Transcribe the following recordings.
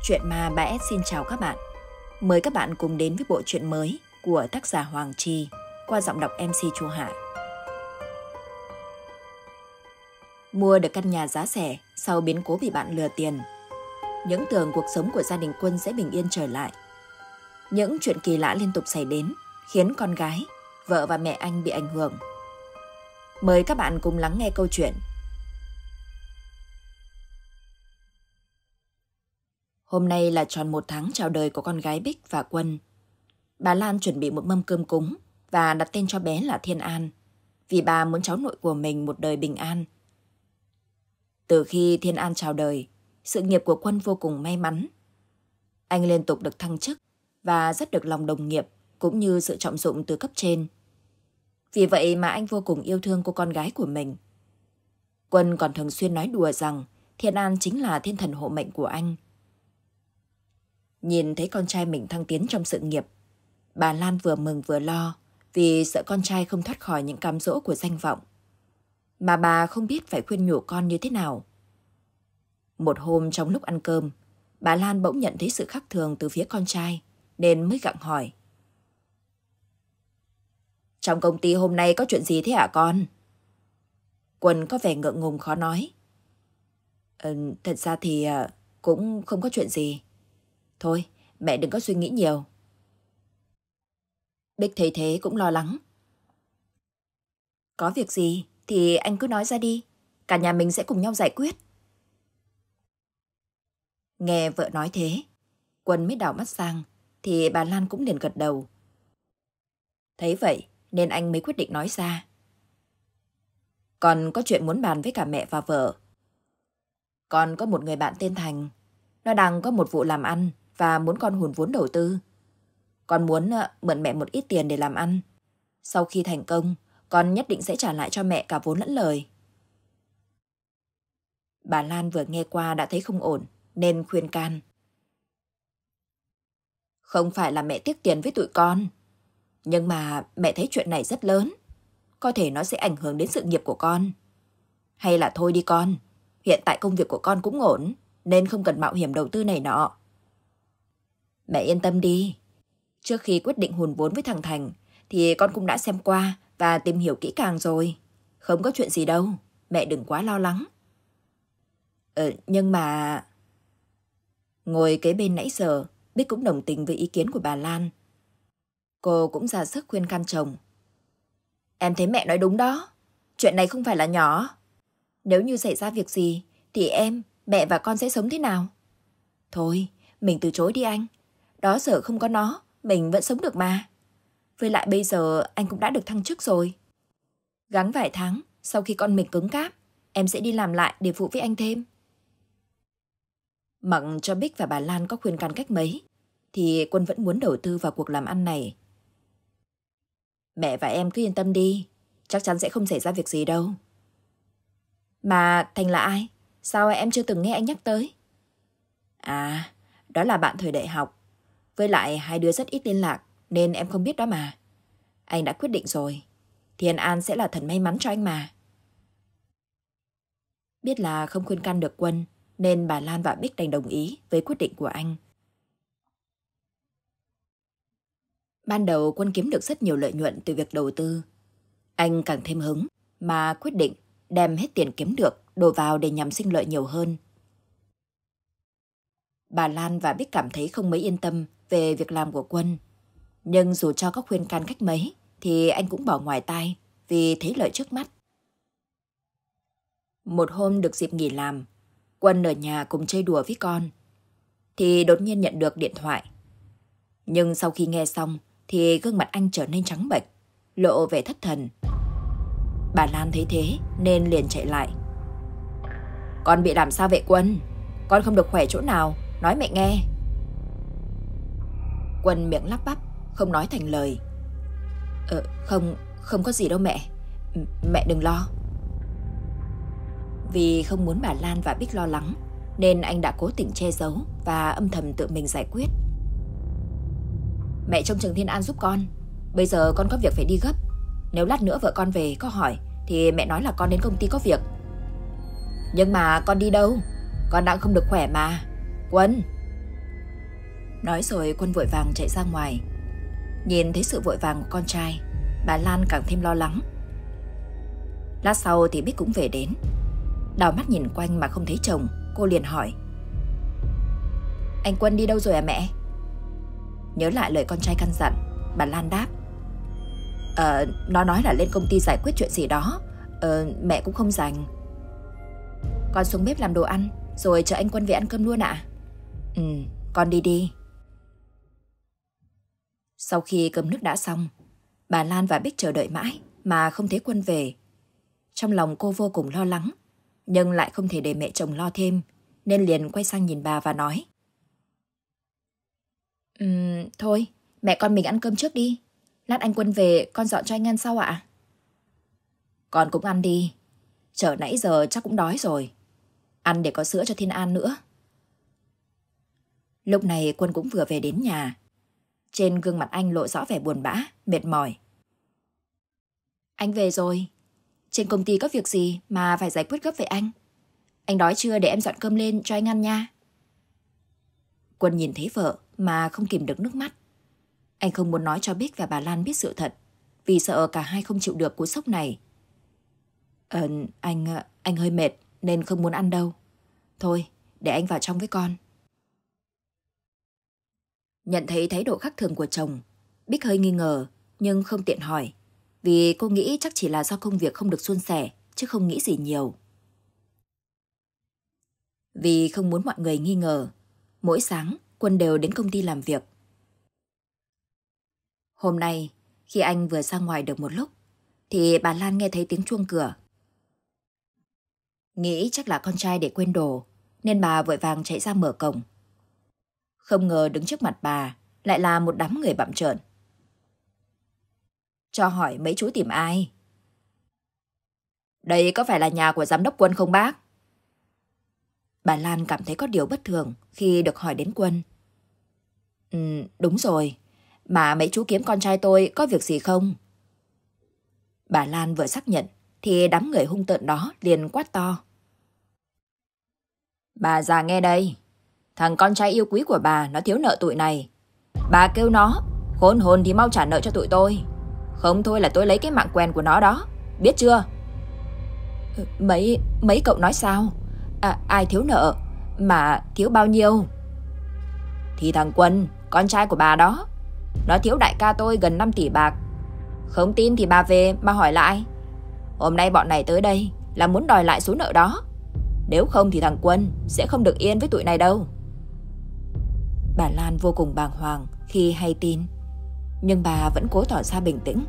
Chuyện ma 3S xin chào các bạn. Mời các bạn cùng đến với bộ truyện mới của tác giả Hoàng Chi qua giọng đọc MC Chu Hạ. Mua được căn nhà giá rẻ sau biến cố bị bạn lừa tiền. Những tưởng cuộc sống của gia đình Quân sẽ bình yên trở lại. Những chuyện kỳ lạ liên tục xảy đến khiến con gái, vợ và mẹ anh bị ảnh hưởng. Mời các bạn cùng lắng nghe câu chuyện. Hôm nay là tròn 1 tháng chào đời của con gái Bích và Quân. Bà Lan chuẩn bị một mâm cơm cúng và đặt tên cho bé là Thiên An, vì bà muốn cháu nội của mình một đời bình an. Từ khi Thiên An chào đời, sự nghiệp của Quân vô cùng may mắn. Anh liên tục được thăng chức và rất được lòng đồng nghiệp cũng như sự trọng dụng từ cấp trên. Vì vậy mà anh vô cùng yêu thương cô con gái của mình. Quân còn thường xuyên nói đùa rằng Thiên An chính là thiên thần hộ mệnh của anh. Nhìn thấy con trai mình thăng tiến trong sự nghiệp, bà Lan vừa mừng vừa lo vì sợ con trai không thoát khỏi những cám dỗ của danh vọng. Mà bà không biết phải khuyên nhủ con như thế nào. Một hôm trong lúc ăn cơm, bà Lan bỗng nhận thấy sự khác thường từ phía con trai nên mới gặng hỏi. Trong công ty hôm nay có chuyện gì thế hả con? Quân có vẻ ngượng ngùng khó nói. Thật ra thì cũng không có chuyện gì. Thôi, mẹ đừng có suy nghĩ nhiều. Bích thấy thế cũng lo lắng. Có việc gì thì anh cứ nói ra đi. Cả nhà mình sẽ cùng nhau giải quyết. Nghe vợ nói thế, Quân mới đảo mắt sang, thì bà Lan cũng liền gật đầu. Thấy vậy nên anh mới quyết định nói ra. Con có chuyện muốn bàn với cả mẹ và vợ. Con có một người bạn tên Thành. Nó đang có một vụ làm ăn và muốn con hùn vốn đầu tư. Con muốn mượn mẹ một ít tiền để làm ăn. Sau khi thành công, con nhất định sẽ trả lại cho mẹ cả vốn lẫn lời. Bà Lan vừa nghe qua đã thấy không ổn, nên khuyên can. Không phải là mẹ tiếc tiền với tụi con. Nhưng mà mẹ thấy chuyện này rất lớn. Có thể nó sẽ ảnh hưởng đến sự nghiệp của con. Hay là thôi đi con. Hiện tại công việc của con cũng ổn, nên không cần mạo hiểm đầu tư này nọ. Mẹ yên tâm đi. Trước khi quyết định hùn vốn với thằng Thành, thì con cũng đã xem qua và tìm hiểu kỹ càng rồi. Không có chuyện gì đâu. Mẹ đừng quá lo lắng. Nhưng mà... Ngồi kế bên nãy giờ, Bích cũng đồng tình với ý kiến của bà Lan. Cô cũng ra sức khuyên can chồng. Em thấy mẹ nói đúng đó. Chuyện này không phải là nhỏ. Nếu như xảy ra việc gì, thì em, mẹ và con sẽ sống thế nào? Thôi, mình từ chối đi anh. Đó giờ không có nó, mình vẫn sống được mà. Với lại bây giờ anh cũng đã được thăng chức rồi. Gắng vài tháng, sau khi con mình cứng cáp, em sẽ đi làm lại để phụ với anh thêm. Mặc cho Bích và bà Lan có khuyên can cách mấy, thì Quân vẫn muốn đầu tư vào cuộc làm ăn này. Mẹ và em cứ yên tâm đi, chắc chắn sẽ không xảy ra việc gì đâu. Mà Thành là ai? Sao em chưa từng nghe anh nhắc tới? À, đó là bạn thời đại học. Với lại hai đứa rất ít liên lạc, nên em không biết đó mà. Anh đã quyết định rồi. Thiên An sẽ là thần may mắn cho anh mà. Biết là không khuyên can được Quân, nên bà Lan và Bích đành đồng ý với quyết định của anh. Ban đầu Quân kiếm được rất nhiều lợi nhuận từ việc đầu tư. Anh càng thêm hứng mà quyết định đem hết tiền kiếm được đổ vào để nhằm sinh lợi nhiều hơn. Bà Lan và Bích cảm thấy không mấy yên tâm về việc làm của Quân. Nhưng dù cho các khuyên can cách mấy thì anh cũng bỏ ngoài tai vì thấy lợi trước mắt. Một hôm được dịp nghỉ làm, Quân ở nhà cùng chơi đùa với con, thì đột nhiên nhận được điện thoại. Nhưng sau khi nghe xong thì gương mặt anh trở nên trắng bệch, lộ vẻ thất thần. Bà Lan thấy thế nên liền chạy lại. Con bị làm sao vậy Quân? Con không được khỏe chỗ nào, nói mẹ nghe. Quân miệng lắp bắp, không nói thành lời. Không có gì đâu mẹ. Mẹ đừng lo. Vì không muốn bà Lan và Bích lo lắng, nên anh đã cố tình che giấu và âm thầm tự mình giải quyết. Mẹ trông chừng Thiên An giúp con. Bây giờ con có việc phải đi gấp. Nếu lát nữa vợ con về có hỏi thì mẹ nói là con đến công ty có việc. Nhưng mà con đi đâu? Con đang không được khỏe mà. Quân, Nói rồi Quân vội vàng chạy ra ngoài. Nhìn thấy sự vội vàng của con trai, bà Lan càng thêm lo lắng. Lát sau thì Bích cũng về đến. Đào mắt nhìn quanh mà không thấy chồng, cô liền hỏi: Anh Quân đi đâu rồi à mẹ? Nhớ lại lời con trai căn dặn, bà Lan đáp: Nó nói là lên công ty giải quyết chuyện gì đó. Mẹ cũng không rảnh. Con xuống bếp làm đồ ăn, rồi chờ anh Quân về ăn cơm luôn ạ. Con đi đi. Sau khi cơm nước đã xong, bà Lan và Bích chờ đợi mãi mà không thấy Quân về. Trong lòng cô vô cùng lo lắng, nhưng lại không thể để mẹ chồng lo thêm, nên liền quay sang nhìn bà và nói: Thôi, mẹ con mình ăn cơm trước đi. Lát anh Quân về con dọn cho anh ăn sau ạ. Con cũng ăn đi. Chờ nãy giờ chắc cũng đói rồi. Ăn để có sữa cho Thiên An nữa. Lúc này Quân cũng vừa về đến nhà. Trên gương mặt anh lộ rõ vẻ buồn bã, mệt mỏi. Anh về rồi. Trên công ty có việc gì mà phải giải quyết gấp vậy anh? Anh đói chưa để em dọn cơm lên cho anh ăn nha. Quân nhìn thấy vợ mà không kìm được nước mắt. Anh không muốn nói cho Bích và bà Lan biết sự thật, vì sợ cả hai không chịu được cú sốc này. Anh hơi mệt nên không muốn ăn đâu. Thôi, để anh vào trong với con. Nhận thấy thái độ khác thường của chồng, Bích hơi nghi ngờ nhưng không tiện hỏi, vì cô nghĩ chắc chỉ là do công việc không được suôn sẻ, chứ không nghĩ gì nhiều. Vì không muốn mọi người nghi ngờ, mỗi sáng Quân đều đến công ty làm việc. Hôm nay, khi anh vừa ra ngoài được một lúc, thì bà Lan nghe thấy tiếng chuông cửa. Nghĩ chắc là con trai để quên đồ, nên bà vội vàng chạy ra mở cổng. Không ngờ đứng trước mặt bà lại là một đám người bặm trợn. Cho hỏi mấy chú tìm ai? Đây có phải là nhà của giám đốc Quân không bác? Bà Lan cảm thấy có điều bất thường khi được hỏi đến Quân. Đúng rồi, mà mấy chú kiếm con trai tôi có việc gì không? Bà Lan vừa xác nhận thì đám người hung tợn đó liền quát to. Bà già nghe đây, thằng con trai yêu quý của bà nó thiếu nợ tụi này. Bà kêu nó, khốn hồn thì mau trả nợ cho tụi tôi. Không thôi là tôi lấy cái mạng quen của nó đó, biết chưa? Mấy cậu nói sao? Ai thiếu nợ? Mà thiếu bao nhiêu? Thì thằng Quân, con trai của bà đó. Nó thiếu đại ca tôi gần 5 tỷ bạc. Không tin thì bà về mà hỏi lại. Hôm nay bọn này tới đây là muốn đòi lại số nợ đó. Nếu không thì thằng Quân sẽ không được yên với tụi này đâu. Bà Lan vô cùng bàng hoàng khi hay tin, nhưng bà vẫn cố tỏ ra bình tĩnh.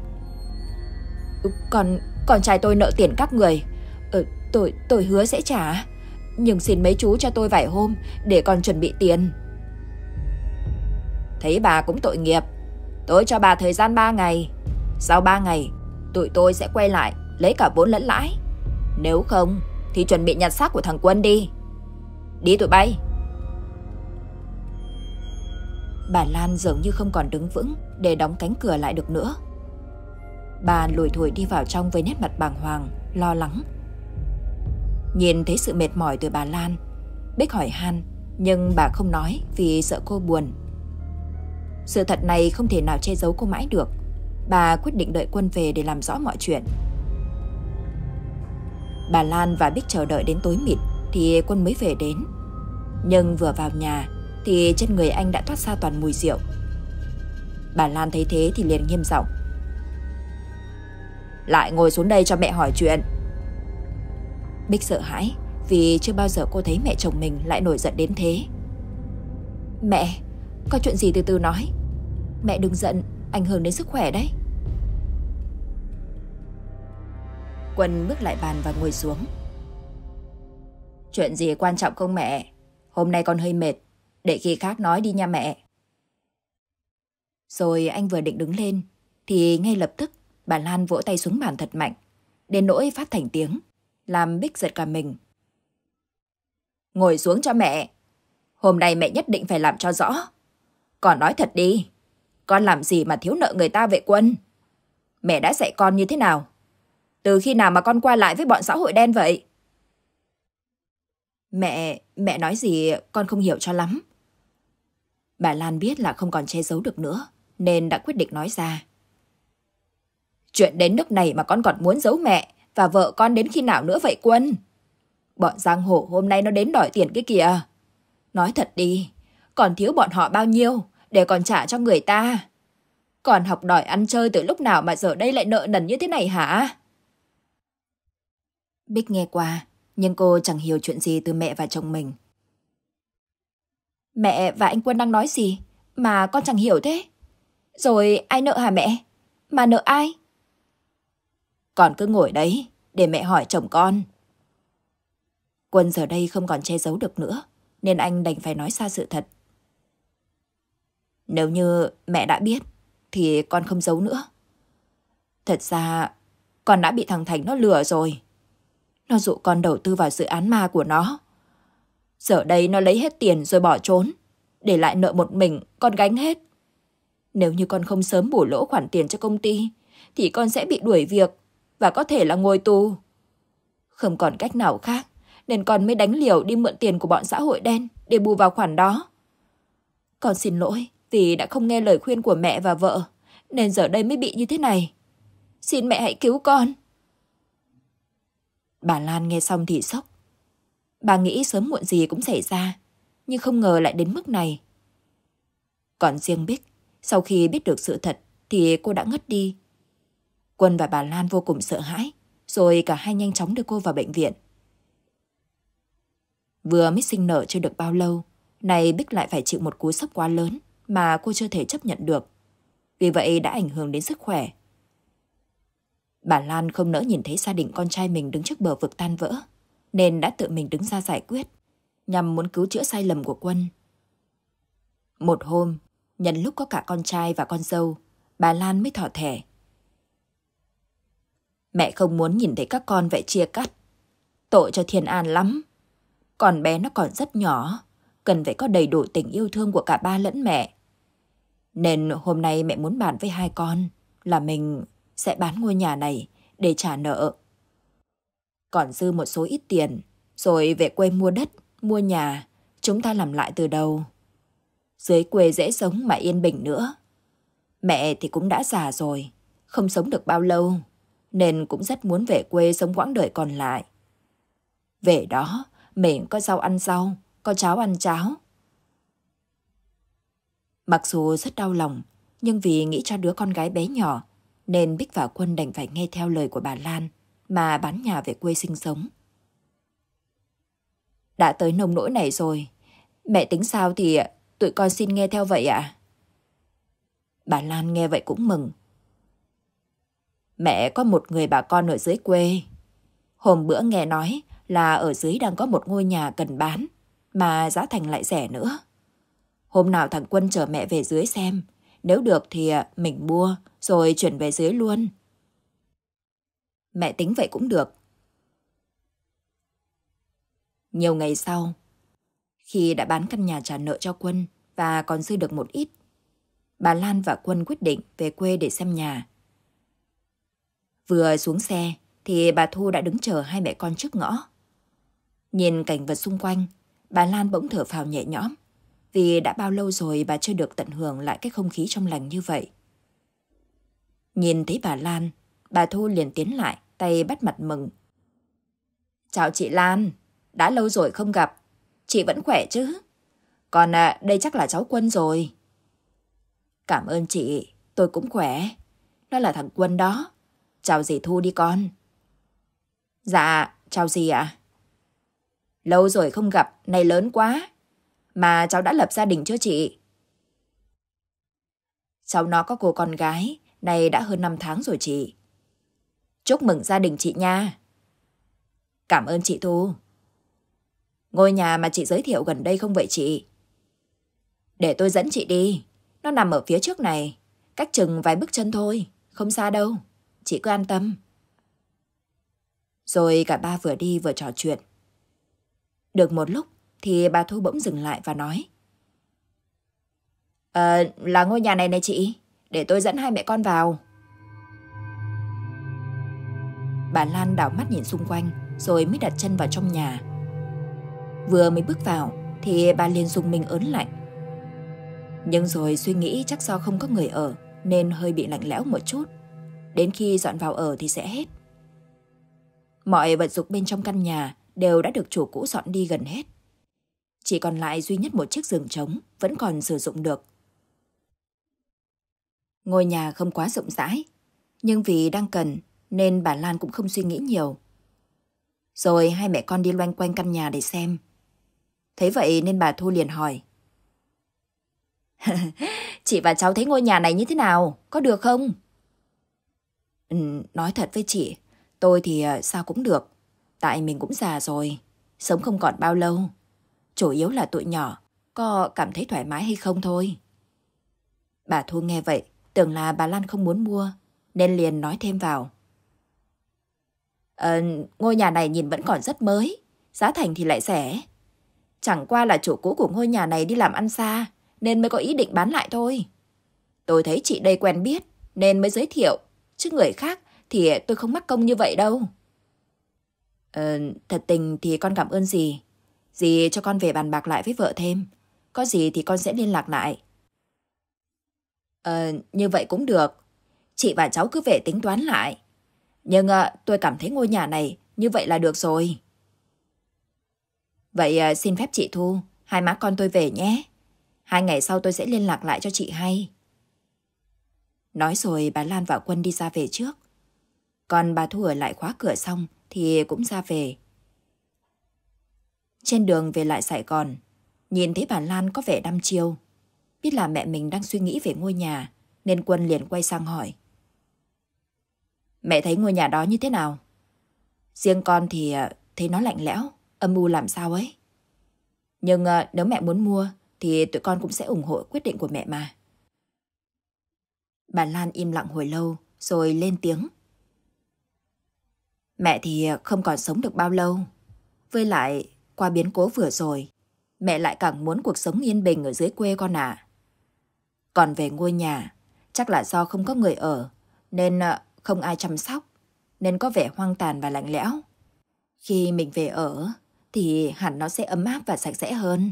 Con trai tôi nợ tiền các người. Tôi hứa sẽ trả, nhưng xin mấy chú cho tôi vài hôm để còn chuẩn bị tiền. Thấy bà cũng tội nghiệp, tôi cho bà thời gian 3 ngày. Sau 3 ngày, tụi tôi sẽ quay lại lấy cả vốn lẫn lãi. Nếu không thì chuẩn bị nhặt xác của thằng Quân đi. Đi tụi bay. Bà Lan dường như không còn đứng vững để đóng cánh cửa lại được nữa. Bà lủi thủi đi vào trong với nét mặt bàng hoàng, lo lắng. Nhìn thấy sự mệt mỏi từ bà Lan, Bích hỏi han, nhưng bà không nói vì sợ cô buồn. Sự thật này không thể nào che giấu cô mãi được. Bà quyết định đợi Quân về để làm rõ mọi chuyện. Bà Lan và Bích chờ đợi đến tối mịt thì Quân mới về đến. Nhưng vừa vào nhà thì trên người anh đã toát ra toàn mùi rượu. Bà Lan thấy thế thì liền nghiêm giọng. Lại ngồi xuống đây cho mẹ hỏi chuyện. Bích sợ hãi vì chưa bao giờ cô thấy mẹ chồng mình lại nổi giận đến thế. Mẹ, có chuyện gì từ từ nói. Mẹ đừng giận, ảnh hưởng đến sức khỏe đấy. Quân bước lại bàn và ngồi xuống. Chuyện gì quan trọng không mẹ? Hôm nay con hơi mệt, để khi khác nói đi nha mẹ. Rồi anh vừa định đứng lên thì ngay lập tức bà Lan vỗ tay xuống bàn thật mạnh, đến nỗi phát thành tiếng, làm Bích giật cả mình. Ngồi xuống cho mẹ. Hôm nay mẹ nhất định phải làm cho rõ. Con nói thật đi, con làm gì mà thiếu nợ người ta vậy Quân? Mẹ đã dạy con như thế nào? Từ khi nào mà con qua lại với bọn xã hội đen vậy? Mẹ nói gì con không hiểu cho lắm. Bà Lan biết là không còn che giấu được nữa, nên đã quyết định nói ra. Chuyện đến nước này mà con còn muốn giấu mẹ và vợ con đến khi nào nữa vậy Quân? Bọn giang hồ hôm nay nó đến đòi tiền cái kìa. Nói thật đi, còn thiếu bọn họ bao nhiêu để còn trả cho người ta? Còn học đòi ăn chơi từ lúc nào mà giờ đây lại nợ nần như thế này hả? Bích nghe qua, nhưng cô chẳng hiểu chuyện gì từ mẹ và chồng mình. Mẹ và anh Quân đang nói gì mà con chẳng hiểu thế? Rồi ai nợ hả mẹ? Mà nợ ai? Con cứ ngồi đấy để mẹ hỏi chồng con. Quân giờ đây không còn che giấu được nữa, nên anh đành phải nói ra sự thật. Nếu như mẹ đã biết thì con không giấu nữa. Thật ra con đã bị thằng Thành nó lừa rồi. Nó dụ con đầu tư vào dự án ma của nó. Giờ đây nó lấy hết tiền rồi bỏ trốn, để lại nợ một mình con gánh hết. Nếu như con không sớm bù lỗ khoản tiền cho công ty thì con sẽ bị đuổi việc và có thể là ngồi tù. Không còn cách nào khác nên con mới đánh liều đi mượn tiền của bọn xã hội đen để bù vào khoản đó. Con xin lỗi vì đã không nghe lời khuyên của mẹ và vợ, nên giờ đây mới bị như thế này. Xin mẹ hãy cứu con. Bà Lan nghe xong thì sốc. Bà nghĩ sớm muộn gì cũng xảy ra, nhưng không ngờ lại đến mức này. Còn riêng Bích, sau khi biết được sự thật thì cô đã ngất đi. Quân và bà Lan vô cùng sợ hãi, rồi cả hai nhanh chóng đưa cô vào bệnh viện. Vừa mới sinh nở chưa được bao lâu, nay Bích lại phải chịu một cú sốc quá lớn mà cô chưa thể chấp nhận được. Vì vậy đã ảnh hưởng đến sức khỏe. Bà Lan không nỡ nhìn thấy gia đình con trai mình đứng trước bờ vực tan vỡ, nên đã tự mình đứng ra giải quyết, nhằm muốn cứu chữa sai lầm của Quân. Một hôm, nhân lúc có cả con trai và con dâu, bà Lan mới thỏ thẻ. Mẹ không muốn nhìn thấy các con vậy chia cắt. Tội cho Thiên An lắm. Còn bé nó còn rất nhỏ, cần phải có đầy đủ tình yêu thương của cả ba lẫn mẹ. Nên hôm nay mẹ muốn bàn với hai con là mình sẽ bán ngôi nhà này để trả nợ. Còn dư một số ít tiền, rồi về quê mua đất, mua nhà, chúng ta làm lại từ đầu. Dưới quê dễ sống mà yên bình nữa. Mẹ thì cũng đã già rồi, không sống được bao lâu, nên cũng rất muốn về quê sống quãng đời còn lại. Về đó, mình có rau ăn rau, có cháo ăn cháo. Mặc dù rất đau lòng, nhưng vì nghĩ cho đứa con gái bé nhỏ, nên Bích và Quân đành phải nghe theo lời của bà Lan mà bán nhà về quê sinh sống. Đã tới nông nỗi này rồi, mẹ tính sao thì tụi con xin nghe theo vậy ạ? Bà Lan nghe vậy cũng mừng. Mẹ có một người bà con ở dưới quê. Hôm bữa nghe nói là ở dưới đang có một ngôi nhà cần bán, mà giá thành lại rẻ nữa. Hôm nào thằng Quân chở mẹ về dưới xem, nếu được thì mình mua rồi chuyển về dưới luôn. Mẹ tính vậy cũng được. Nhiều ngày sau, khi đã bán căn nhà trả nợ cho Quân và còn dư được một ít, bà Lan và Quân quyết định về quê để xem nhà. Vừa xuống xe thì bà Thu đã đứng chờ hai mẹ con trước ngõ. Nhìn cảnh vật xung quanh, bà Lan bỗng thở phào nhẹ nhõm, vì đã bao lâu rồi bà chưa được tận hưởng lại cái không khí trong lành như vậy. Nhìn thấy bà Lan, bà Thu liền tiến lại, tay bắt mặt mừng. Chào chị Lan, đã lâu rồi không gặp, chị vẫn khỏe chứ? Còn đây chắc là cháu Quân rồi. Cảm ơn chị, tôi cũng khỏe. Nó là thằng Quân đó. Chào dì Thu đi con. Dạ, chào dì ạ. Lâu rồi không gặp, này lớn quá. Mà cháu đã lập gia đình chưa chị? Cháu nó có cô con gái, này đã hơn 5 tháng rồi chị. Chúc mừng gia đình chị nha. Cảm ơn chị Thu. Ngôi nhà mà chị giới thiệu gần đây không vậy chị? Để tôi dẫn chị đi. Nó nằm ở phía trước này, cách chừng vài bước chân thôi, không xa đâu. Chị cứ an tâm. Rồi cả ba vừa đi vừa trò chuyện. Được một lúc thì bà Thu bỗng dừng lại và nói. Là ngôi nhà này này chị, để tôi dẫn hai mẹ con vào. Bà Lan đảo mắt nhìn xung quanh rồi mới đặt chân vào trong nhà. Vừa mới bước vào thì bà liền rùng mình ớn lạnh. Nhưng rồi suy nghĩ chắc do không có người ở nên hơi bị lạnh lẽo một chút. Đến khi dọn vào ở thì sẽ hết. Mọi vật dụng bên trong căn nhà đều đã được chủ cũ dọn đi gần hết. Chỉ còn lại duy nhất một chiếc giường trống vẫn còn sử dụng được. Ngôi nhà không quá rộng rãi, nhưng vì đang cần nên bà Lan cũng không suy nghĩ nhiều. Rồi hai mẹ con đi loanh quanh căn nhà để xem. Thế vậy nên bà Thu liền hỏi. Chị và cháu thấy ngôi nhà này như thế nào? Có được không? Nói thật với chị, tôi thì sao cũng được. Tại mình cũng già rồi, sống không còn bao lâu. Chủ yếu là tụi nhỏ có cảm thấy thoải mái hay không thôi. Bà Thu nghe vậy, tưởng là bà Lan không muốn mua, nên liền nói thêm vào. Ngôi nhà này nhìn vẫn còn rất mới, giá thành thì lại rẻ. Chẳng qua là chủ cũ của ngôi nhà này đi làm ăn xa, nên mới có ý định bán lại thôi. Tôi thấy chị đây quen biết, nên mới giới thiệu, chứ người khác thì tôi không mắc công như vậy đâu. Thật tình thì con cảm ơn dì. Dì cho con về bàn bạc lại với vợ thêm. Có gì thì con sẽ liên lạc lại. Như vậy cũng được. Chị và cháu cứ về tính toán lại. Nhưng tôi cảm thấy ngôi nhà này như vậy là được rồi. Vậy xin phép chị Thu, hai má con tôi về nhé. 2 ngày sau tôi sẽ liên lạc lại cho chị hay. Nói rồi bà Lan và Quân đi ra về trước. Còn bà Thu ở lại khóa cửa xong thì cũng ra về. Trên đường về lại Sài Gòn, nhìn thấy bà Lan có vẻ đăm chiêu. Biết là mẹ mình đang suy nghĩ về ngôi nhà, nên Quân liền quay sang hỏi. Mẹ thấy ngôi nhà đó như thế nào? Riêng con thì thấy nó lạnh lẽo, âm u làm sao ấy. Nhưng nếu mẹ muốn mua thì tụi con cũng sẽ ủng hộ quyết định của mẹ mà. Bà Lan im lặng hồi lâu rồi lên tiếng. Mẹ thì không còn sống được bao lâu. Với lại qua biến cố vừa rồi, mẹ lại càng muốn cuộc sống yên bình ở dưới quê con ạ. Còn về ngôi nhà, chắc là do không có người ở nên không ai chăm sóc, nên có vẻ hoang tàn và lạnh lẽo. Khi mình về ở thì hẳn nó sẽ ấm áp và sạch sẽ hơn.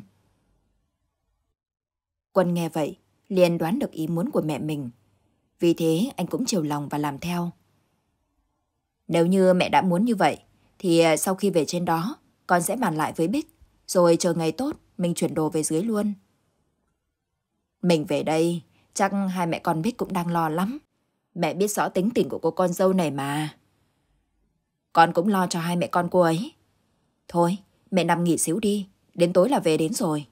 Quân nghe vậy, liền đoán được ý muốn của mẹ mình. Vì thế anh cũng chiều lòng và làm theo. Nếu như mẹ đã muốn như vậy, thì sau khi về trên đó, con sẽ bàn lại với Bích, rồi chờ ngày tốt, mình chuyển đồ về dưới luôn. Mình về đây, chắc hai mẹ con Bích cũng đang lo lắm. Mẹ biết rõ tính tình của cô con dâu này mà. Con cũng lo cho hai mẹ con cô ấy. Thôi, mẹ nằm nghỉ xíu đi, đến tối là về đến rồi.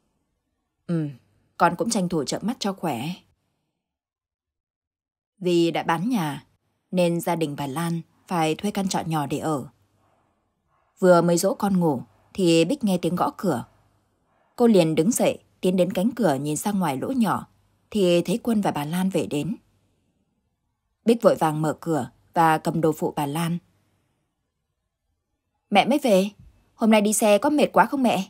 Con cũng tranh thủ chợp mắt cho khỏe. Vì đã bán nhà, nên gia đình bà Lan phải thuê căn trọ nhỏ để ở. Vừa mới dỗ con ngủ, thì Bích nghe tiếng gõ cửa. Cô liền đứng dậy, tiến đến cánh cửa nhìn ra ngoài lỗ nhỏ, thì thấy Quân và bà Lan về đến. Bích vội vàng mở cửa và cầm đồ phụ bà Lan. Mẹ mới về, hôm nay đi xe có mệt quá không mẹ?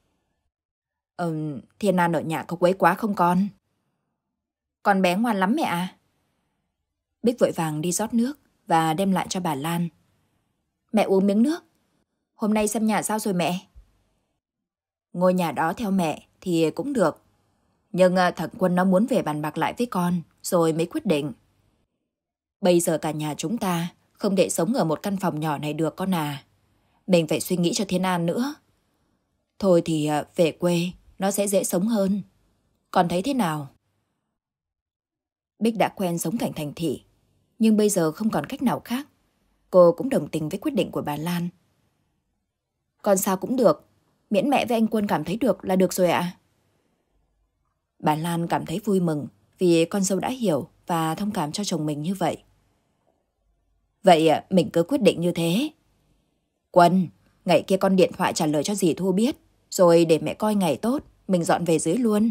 Thiên An ở nhà có quấy quá không con? Con bé ngoan lắm mẹ à? Bích vội vàng đi rót nước và đem lại cho bà Lan. Mẹ uống miếng nước. Hôm nay xem nhà sao rồi mẹ? Ngôi nhà đó theo mẹ thì cũng được. Nhưng thằng Quân nó muốn về bàn bạc lại với con rồi mới quyết định. Bây giờ cả nhà chúng ta không thể sống ở một căn phòng nhỏ này được con à. Mình phải suy nghĩ cho Thiên An nữa. Thôi thì về quê nó sẽ dễ sống hơn. Con thấy thế nào? Bích đã quen sống cảnh thành thị, nhưng bây giờ không còn cách nào khác. Cô cũng đồng tình với quyết định của bà Lan. Con sao cũng được, miễn mẹ với anh Quân cảm thấy được là được rồi ạ. Bà Lan cảm thấy vui mừng vì con dâu đã hiểu và thông cảm cho chồng mình như vậy. Vậy mình cứ quyết định như thế. Quân, ngày kia con điện thoại trả lời cho dì Thu biết, rồi để mẹ coi ngày tốt, mình dọn về dưới luôn.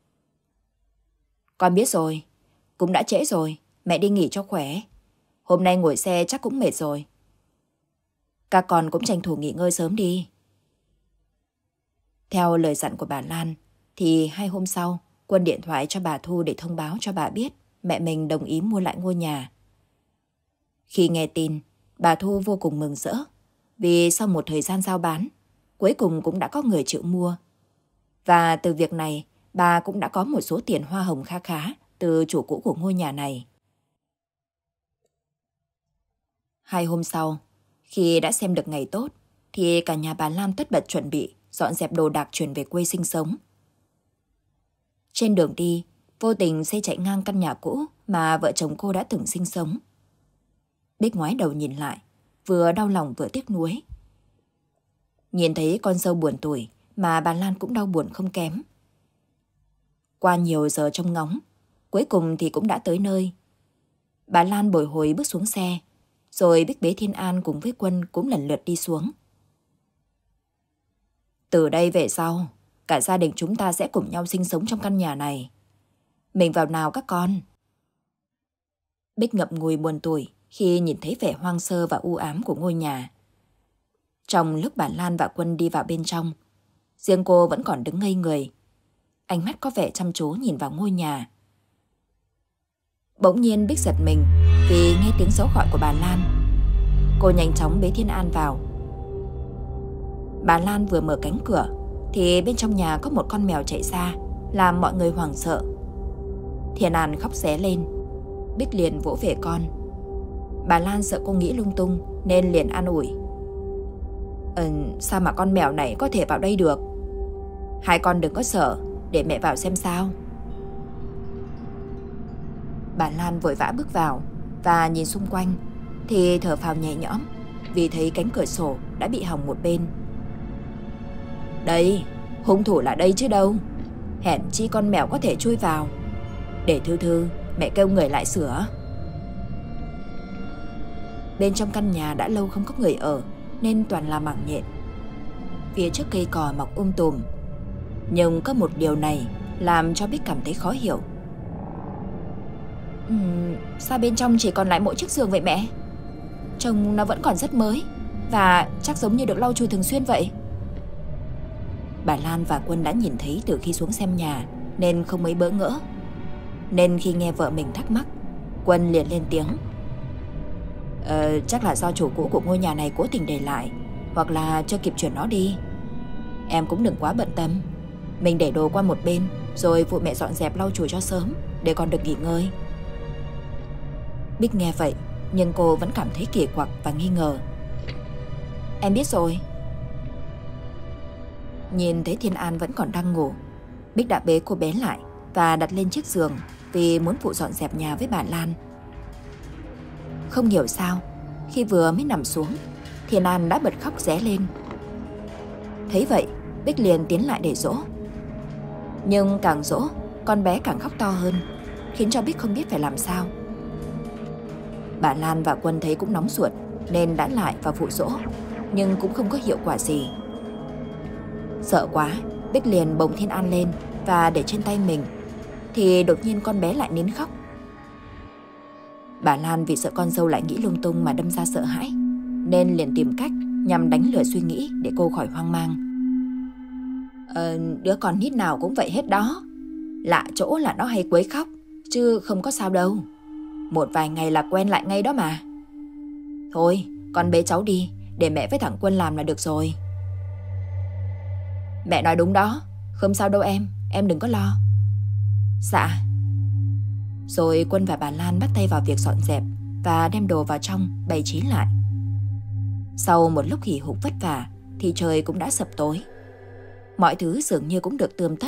Con biết rồi, cũng đã trễ rồi, mẹ đi nghỉ cho khỏe. Hôm nay ngồi xe chắc cũng mệt rồi. Các con cũng tranh thủ nghỉ ngơi sớm đi. Theo lời dặn của bà Lan, thì 2 hôm sau, Quân điện thoại cho bà Thu để thông báo cho bà biết mẹ mình đồng ý mua lại ngôi nhà. Khi nghe tin, bà Thu vô cùng mừng rỡ, vì sau một thời gian giao bán, cuối cùng cũng đã có người chịu mua. Và từ việc này, bà cũng đã có một số tiền hoa hồng kha khá từ chủ cũ của ngôi nhà này. 2 hôm sau, khi đã xem được ngày tốt, thì cả nhà bà Lan tất bật chuẩn bị dọn dẹp đồ đạc chuyển về quê sinh sống. Trên đường đi, vô tình xe chạy ngang căn nhà cũ mà vợ chồng cô đã từng sinh sống. Bích ngoái đầu nhìn lại, vừa đau lòng vừa tiếc nuối. Nhìn thấy con dâu buồn tủi mà bà Lan cũng đau buồn không kém. Qua nhiều giờ trông ngóng, cuối cùng thì cũng đã tới nơi. Bà Lan bồi hồi bước xuống xe, rồi Bích bế Thiên An cùng với Quân cũng lần lượt đi xuống. Từ đây về sau, cả gia đình chúng ta sẽ cùng nhau sinh sống trong căn nhà này. Mình vào nào các con? Bích ngậm ngùi buồn tủi khi nhìn thấy vẻ hoang sơ và u ám của ngôi nhà. Trong lúc bà Lan và Quân đi vào bên trong, riêng cô vẫn còn đứng ngây người. Ánh mắt có vẻ chăm chú nhìn vào ngôi nhà. Bỗng nhiên Bích giật mình vì nghe tiếng gió gọi của bà Lan. Cô nhanh chóng bế Thiên An vào. Bà Lan vừa mở cánh cửa thì bên trong nhà có một con mèo chạy ra, làm mọi người hoảng sợ. Thiên An khóc ré lên. Bích liền vỗ về con. Bà Lan sợ cô nghĩ lung tung nên liền an ủi. Sao mà con mèo này có thể vào đây được? Hai con đừng có sợ, để mẹ vào xem sao. Bà Lan vội vã bước vào và nhìn xung quanh thì thở phào nhẹ nhõm vì thấy cánh cửa sổ đã bị hỏng một bên. Đây, hung thủ là đây chứ đâu. Hèn chi con mèo có thể chui vào. Để Thư mẹ kêu người lại sửa. Bên trong căn nhà đã lâu không có người ở nên toàn là mảng nhện. Phía trước cây cỏ mọc tùm. Nhưng có một điều này làm cho Bích cảm thấy khó hiểu. Sao bên trong chỉ còn lại mỗi chiếc giường vậy mẹ? Trông nó vẫn còn rất mới và chắc giống như được lau chùi thường xuyên vậy. Bà Lan và Quân đã nhìn thấy từ khi xuống xem nhà nên không mấy bỡ ngỡ. Nên khi nghe vợ mình thắc mắc, Quân liền lên tiếng. Chắc là do chủ cũ của ngôi nhà này cố tình để lại, hoặc là chưa kịp chuyển nó đi. Em cũng đừng quá bận tâm. Mình để đồ qua một bên rồi phụ mẹ dọn dẹp lau chùi cho sớm để con được nghỉ ngơi. Bích nghe vậy nhưng cô vẫn cảm thấy kỳ quặc và nghi ngờ. Em biết rồi. Nhìn thấy Thiên An vẫn còn đang ngủ, Bích đã bế cô bé lại và đặt lên chiếc giường vì muốn phụ dọn dẹp nhà với bà Lan. Không hiểu sao, khi vừa mới nằm xuống, Thiên An đã bật khóc ré lên. Thấy vậy, Bích liền tiến lại để dỗ. Nhưng càng dỗ, con bé càng khóc to hơn, khiến cho Bích không biết phải làm sao. Bà Lan và Quân thấy cũng nóng ruột nên đã lại và phụ dỗ, nhưng cũng không có hiệu quả gì. Sợ quá, Bích liền bồng Thiên An lên và để trên tay mình, thì đột nhiên con bé lại nín khóc. Bà Lan vì sợ con dâu lại nghĩ lung tung mà đâm ra sợ hãi, nên liền tìm cách nhằm đánh lừa suy nghĩ để cô khỏi hoang mang. Đứa con nít nào cũng vậy hết đó. Lạ chỗ là nó hay quấy khóc, chứ không có sao đâu. Một vài ngày là quen lại ngay đó mà. Thôi, con bế cháu đi, để mẹ với thằng Quân làm là được rồi. Mẹ nói đúng đó, không sao đâu em đừng có lo. Dạ. Rồi Quân và bà Lan bắt tay vào việc dọn dẹp và đem đồ vào trong bày trí lại. Sau một lúc hì hục vất vả thì trời cũng đã sập tối. Mọi thứ dường như cũng được tươm tất.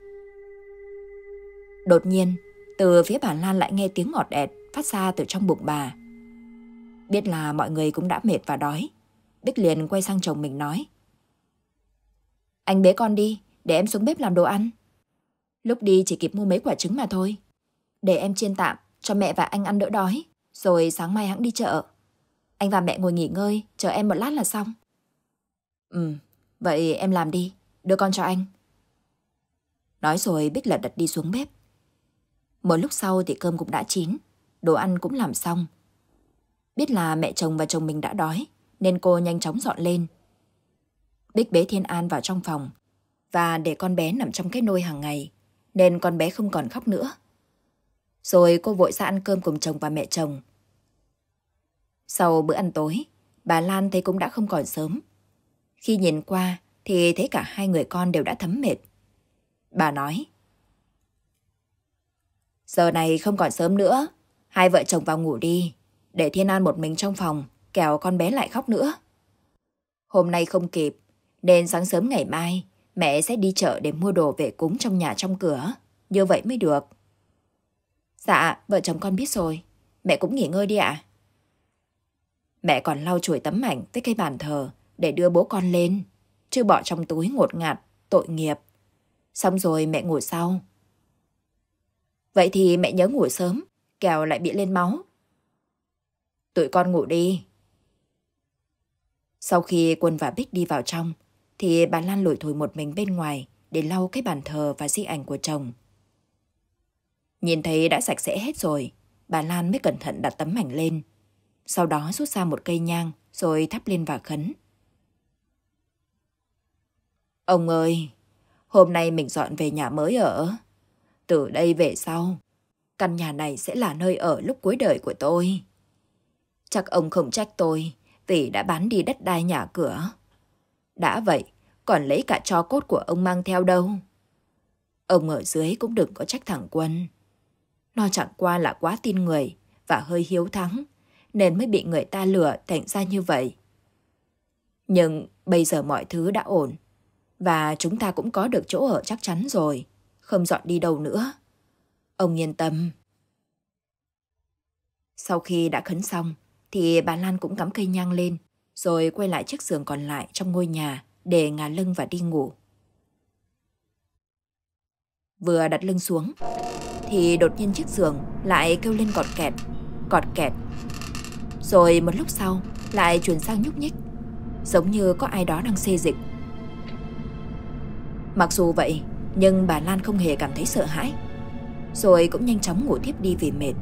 Đột nhiên, từ phía bà Lan lại nghe tiếng ngọt ẹt phát ra từ trong bụng bà. Biết là mọi người cũng đã mệt và đói, Bích liền quay sang chồng mình nói. Anh bế con đi, để em xuống bếp làm đồ ăn. Lúc đi chỉ kịp mua mấy quả trứng mà thôi. Để em chiên tạm cho mẹ và anh ăn đỡ đói, rồi sáng mai hẵng đi chợ. Anh và mẹ ngồi nghỉ ngơi, chờ em một lát là xong. Vậy em làm đi, đưa con cho anh. Nói rồi Bích lật đật đi xuống bếp. Một lúc sau thì cơm cũng đã chín, đồ ăn cũng làm xong. Biết là mẹ chồng và chồng mình đã đói, nên cô nhanh chóng dọn lên. Bích bế Thiên An vào trong phòng và để con bé nằm trong cái nôi hàng ngày, nên con bé không còn khóc nữa. Rồi cô vội ra ăn cơm cùng chồng và mẹ chồng. Sau bữa ăn tối, bà Lan thấy cũng đã không còn sớm. Khi nhìn qua thì thấy cả hai người con đều đã thấm mệt. Bà nói. Giờ này không còn sớm nữa. Hai vợ chồng vào ngủ đi. Để Thiên An một mình trong phòng, kẻo con bé lại khóc nữa. Hôm nay không kịp, nên sáng sớm ngày mai mẹ sẽ đi chợ để mua đồ về cúng trong nhà trong cửa. Như vậy mới được. Dạ, vợ chồng con biết rồi. Mẹ cũng nghỉ ngơi đi ạ. Mẹ còn lau chùi tấm ảnh với cây bàn thờ để đưa bố con lên, chứ bỏ trong túi ngột ngạt, tội nghiệp. Xong rồi mẹ ngủ sau. Vậy thì mẹ nhớ ngủ sớm, kẻo lại bị lên máu. Tụi con ngủ đi. Sau khi Quân và Bích đi vào trong, thì bà Lan lủi thủi một mình bên ngoài để lau cái bàn thờ và di ảnh của chồng. Nhìn thấy đã sạch sẽ hết rồi, bà Lan mới cẩn thận đặt tấm ảnh lên. Sau đó rút ra một cây nhang rồi thắp lên và khấn. Ông ơi, hôm nay mình dọn về nhà mới ở. Từ đây về sau, căn nhà này sẽ là nơi ở lúc cuối đời của tôi. Chắc ông không trách tôi vì đã bán đi đất đai nhà cửa. Đã vậy, còn lấy cả tro cốt của ông mang theo đâu. Ông ở dưới cũng đừng có trách thằng Quân. Nó chẳng qua là quá tin người và hơi hiếu thắng, nên mới bị người ta lừa thành ra như vậy. Nhưng bây giờ mọi thứ đã ổn, và chúng ta cũng có được chỗ ở chắc chắn rồi, không dọn đi đâu nữa. Ông yên tâm. Sau khi đã khấn xong, thì bà Lan cũng cắm cây nhang lên, rồi quay lại chiếc giường còn lại trong ngôi nhà để ngả lưng và đi ngủ. Vừa đặt lưng xuống, thì đột nhiên chiếc giường lại kêu lên cọt kẹt, cọt kẹt. Rồi một lúc sau lại chuyển sang nhúc nhích, giống như có ai đó đang xê dịch. Mặc dù vậy, nhưng bà Lan không hề cảm thấy sợ hãi, rồi cũng nhanh chóng ngủ tiếp đi vì mệt.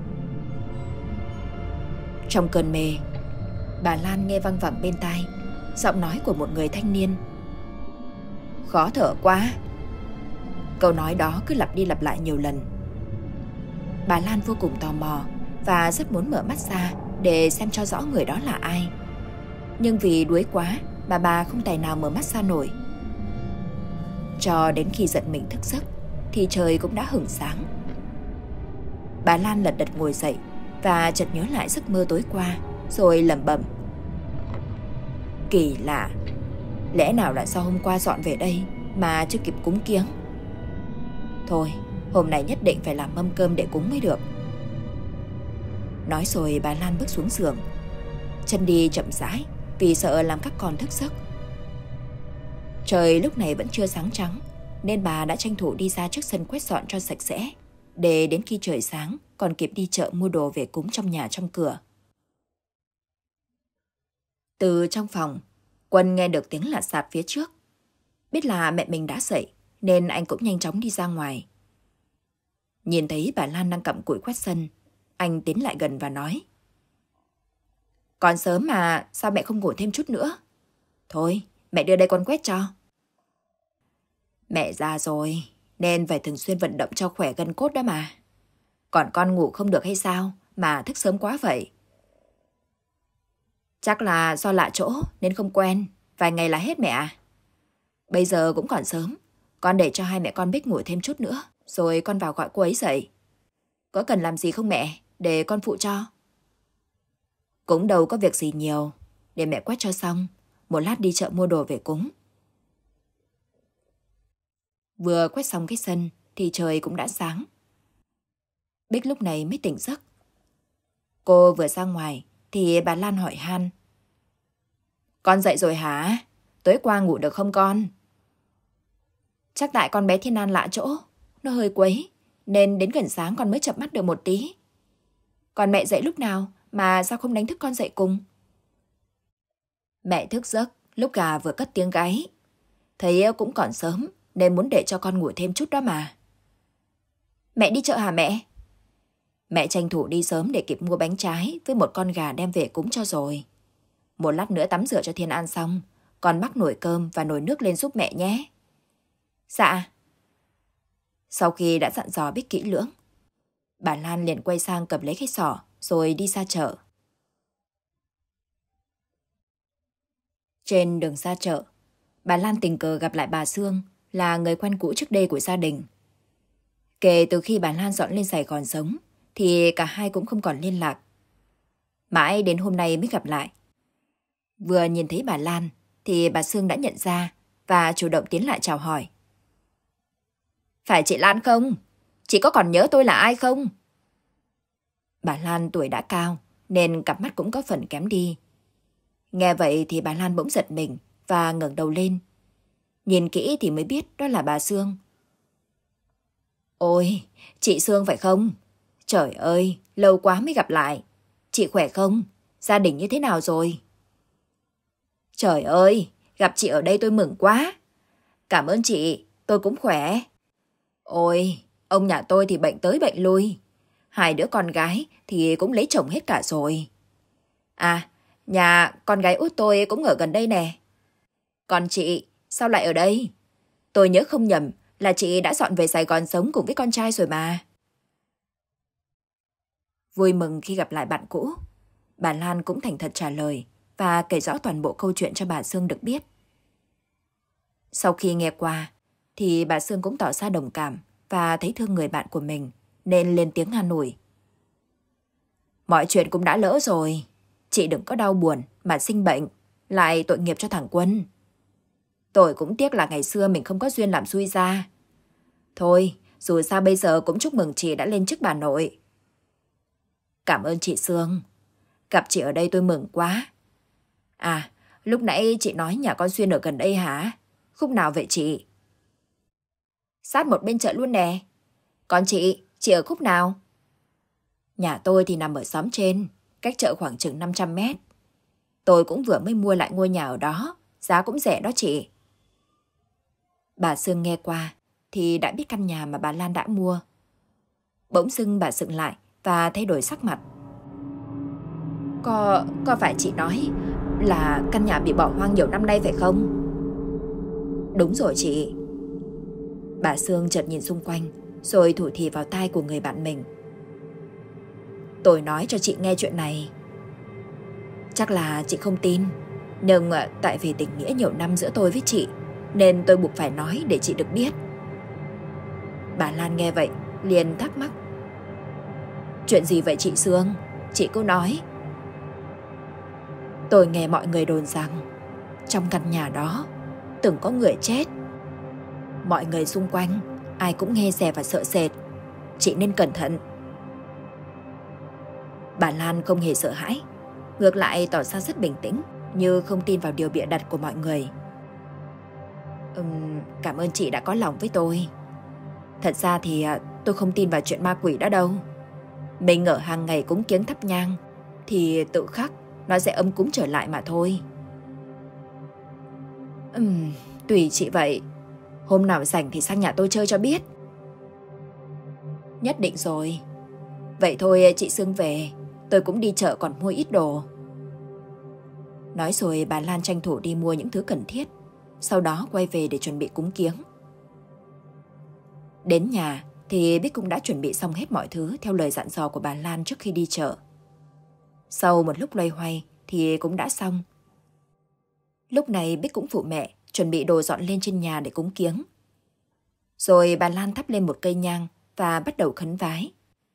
Trong cơn mê, bà Lan nghe văng vẳng bên tai giọng nói của một người thanh niên. Khó thở quá. Câu nói đó cứ lặp đi lặp lại nhiều lần. Bà Lan vô cùng tò mò và rất muốn mở mắt ra để xem cho rõ người đó là ai. Nhưng vì đuối quá, bà không tài nào mở mắt ra nổi. Cho đến khi giật mình thức giấc thì trời cũng đã hửng sáng. Bà Lan lật đật ngồi dậy và chợt nhớ lại giấc mơ tối qua, rồi lẩm bẩm. Kỳ lạ, lẽ nào là do hôm qua dọn về đây mà chưa kịp cúng kiếng. Thôi, hôm nay nhất định phải làm mâm cơm để cúng mới được. Nói rồi bà Lan bước xuống giường, chân đi chậm rãi vì sợ làm các con thức giấc. Trời lúc này vẫn chưa sáng trắng, nên bà đã tranh thủ đi ra trước sân quét dọn cho sạch sẽ, để đến khi trời sáng còn kịp đi chợ mua đồ về cúng trong nhà trong cửa. Từ trong phòng, Quân nghe được tiếng lạt xạt phía trước. Biết là mẹ mình đã dậy, nên anh cũng nhanh chóng đi ra ngoài. Nhìn thấy bà Lan đang cặm cụi quét sân, anh tiến lại gần và nói. Còn sớm mà, sao mẹ không ngủ thêm chút nữa? Thôi, mẹ đưa đây con quét cho. Mẹ già rồi, nên phải thường xuyên vận động cho khỏe gân cốt đó mà. Còn con ngủ không được hay sao mà thức sớm quá vậy? Chắc là do lạ chỗ nên không quen, vài ngày là hết mẹ à. Bây giờ cũng còn sớm, con để cho hai mẹ con Bích ngủ thêm chút nữa, rồi con vào gọi cô ấy dậy. Có cần làm gì không mẹ, để con phụ cho? Cũng đâu có việc gì nhiều, để mẹ quét cho xong, một lát đi chợ mua đồ về cúng. Vừa quét xong cái sân thì trời cũng đã sáng. Bích lúc này mới tỉnh giấc. Cô vừa ra ngoài thì bà Lan hỏi han. Con dậy rồi hả? Tối qua ngủ được không con? Chắc tại con bé Thiên An lạ chỗ, nó hơi quấy, nên đến gần sáng con mới chợp mắt được một tí. Còn mẹ dậy lúc nào mà sao không đánh thức con dậy cùng? Mẹ thức giấc lúc gà vừa cất tiếng gáy. Thấy cũng còn sớm nên muốn để cho con ngủ thêm chút đó mà. Mẹ đi chợ hả mẹ? Mẹ tranh thủ đi sớm để kịp mua bánh trái với một con gà đem về cúng cho rồi. Một lát nữa tắm rửa cho Thiên An xong, con bắc nồi cơm và nồi nước lên giúp mẹ nhé. Dạ. Sau khi đã dặn dò Bích kỹ lưỡng, bà Lan liền quay sang cầm lấy cái xỏ rồi đi ra chợ. Trên đường ra chợ, bà Lan tình cờ gặp lại bà Sương, là người quen cũ trước đây của gia đình. Kể từ khi bà Lan dọn lên Sài Gòn sống, thì cả hai cũng không còn liên lạc. Mãi đến hôm nay mới gặp lại. Vừa nhìn thấy bà Lan, thì bà Sương đã nhận ra và chủ động tiến lại chào hỏi. Phải chị Lan không? Chị có còn nhớ tôi là ai không? Bà Lan tuổi đã cao, nên cặp mắt cũng có phần kém đi. Nghe vậy thì bà Lan bỗng giật mình và ngẩng đầu lên. Nhìn kỹ thì mới biết đó là bà Sương. Ôi, chị Sương phải không? Trời ơi, lâu quá mới gặp lại. Chị khỏe không? Gia đình như thế nào rồi? Trời ơi, gặp chị ở đây tôi mừng quá. Cảm ơn chị, tôi cũng khỏe. Ôi, ông nhà tôi thì bệnh tới bệnh lui. Hai đứa con gái thì cũng lấy chồng hết cả rồi. À, nhà con gái út tôi cũng ở gần đây nè. Còn chị, sao lại ở đây? Tôi nhớ không nhầm là chị đã dọn về Sài Gòn sống cùng với con trai rồi mà. Vui mừng khi gặp lại bạn cũ, bà Lan cũng thành thật trả lời và kể rõ toàn bộ câu chuyện cho bà Sương được biết. Sau khi nghe qua, thì bà Sương cũng tỏ ra đồng cảm và thấy thương người bạn của mình, nên lên tiếng an ủi. Mọi chuyện cũng đã lỡ rồi, chị đừng có đau buồn mà sinh bệnh, lại tội nghiệp cho thằng Quân. Tôi cũng tiếc là ngày xưa mình không có duyên làm xui ra. Thôi, dù sao bây giờ cũng chúc mừng chị đã lên chức bà nội. Cảm ơn chị Sương. Gặp chị ở đây tôi mừng quá. À, lúc nãy chị nói nhà con Xuyên ở gần đây hả? Khúc nào vậy chị? Sát một bên chợ luôn nè. Còn chị ở khúc nào? Nhà tôi thì nằm ở xóm trên, cách chợ khoảng chừng 500 mét. Tôi cũng vừa mới mua lại ngôi nhà ở đó, giá cũng rẻ đó chị. Bà Sương nghe qua thì đã biết căn nhà mà bà Lan đã mua. Bỗng dưng bà sững lại và thay đổi sắc mặt. Có phải chị nói là căn nhà bị bỏ hoang nhiều năm nay phải không? Đúng rồi chị. Bà Sương chợt nhìn xung quanh rồi thủ thỉ vào tai của người bạn mình. Tôi nói cho chị nghe chuyện này. Chắc là chị không tin, nhưng tại vì tình nghĩa nhiều năm giữa tôi với chị nên tôi buộc phải nói để chị được biết. Bà Lan nghe vậy liền thắc mắc. Chuyện gì vậy chị Sương? Chị cứ nói. Tôi nghe mọi người đồn rằng trong căn nhà đó từng có người chết. Mọi người xung quanh ai cũng nghe dè và sợ sệt. Chị nên cẩn thận. Bà Lan không hề sợ hãi, ngược lại tỏ ra rất bình tĩnh, như không tin vào điều bịa đặt của mọi người. Cảm ơn chị đã có lòng với tôi. Thật ra thì tôi không tin vào chuyện ma quỷ đó đâu. Mình ở hàng ngày cúng kiếng thắp nhang thì tự khắc nó sẽ ấm cúng trở lại mà thôi. Tùy chị vậy. Hôm nào rảnh thì sang nhà tôi chơi cho biết. Nhất định rồi. Vậy thôi chị Sương về, tôi cũng đi chợ còn mua ít đồ. Nói rồi bà Lan tranh thủ đi mua những thứ cần thiết, sau đó quay về để chuẩn bị cúng kiếng. Đến nhà thì Bích cũng đã chuẩn bị xong hết mọi thứ theo lời dặn dò của bà Lan trước khi đi chợ. Sau một lúc loay hoay thì cũng đã xong. Lúc này Bích cũng phụ mẹ chuẩn bị đồ dọn lên trên nhà để cúng kiếng. Rồi bà Lan thắp lên một cây nhang và bắt đầu khấn vái.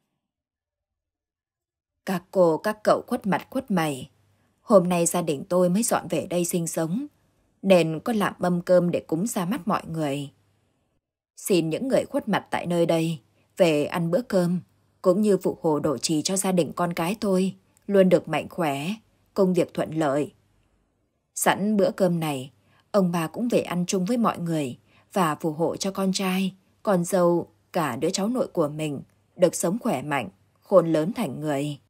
Các cô các cậu khuất mặt khuất mày, hôm nay gia đình tôi mới dọn về đây sinh sống, nên có làm mâm cơm để cúng ra mắt mọi người. Xin những người khuất mặt tại nơi đây về ăn bữa cơm, cũng như phụ hộ độ trì cho gia đình con cái tôi luôn được mạnh khỏe, công việc thuận lợi. Sẵn bữa cơm này, ông bà cũng về ăn chung với mọi người và phù hộ cho con trai, con dâu, cả đứa cháu nội của mình được sống khỏe mạnh, khôn lớn thành người.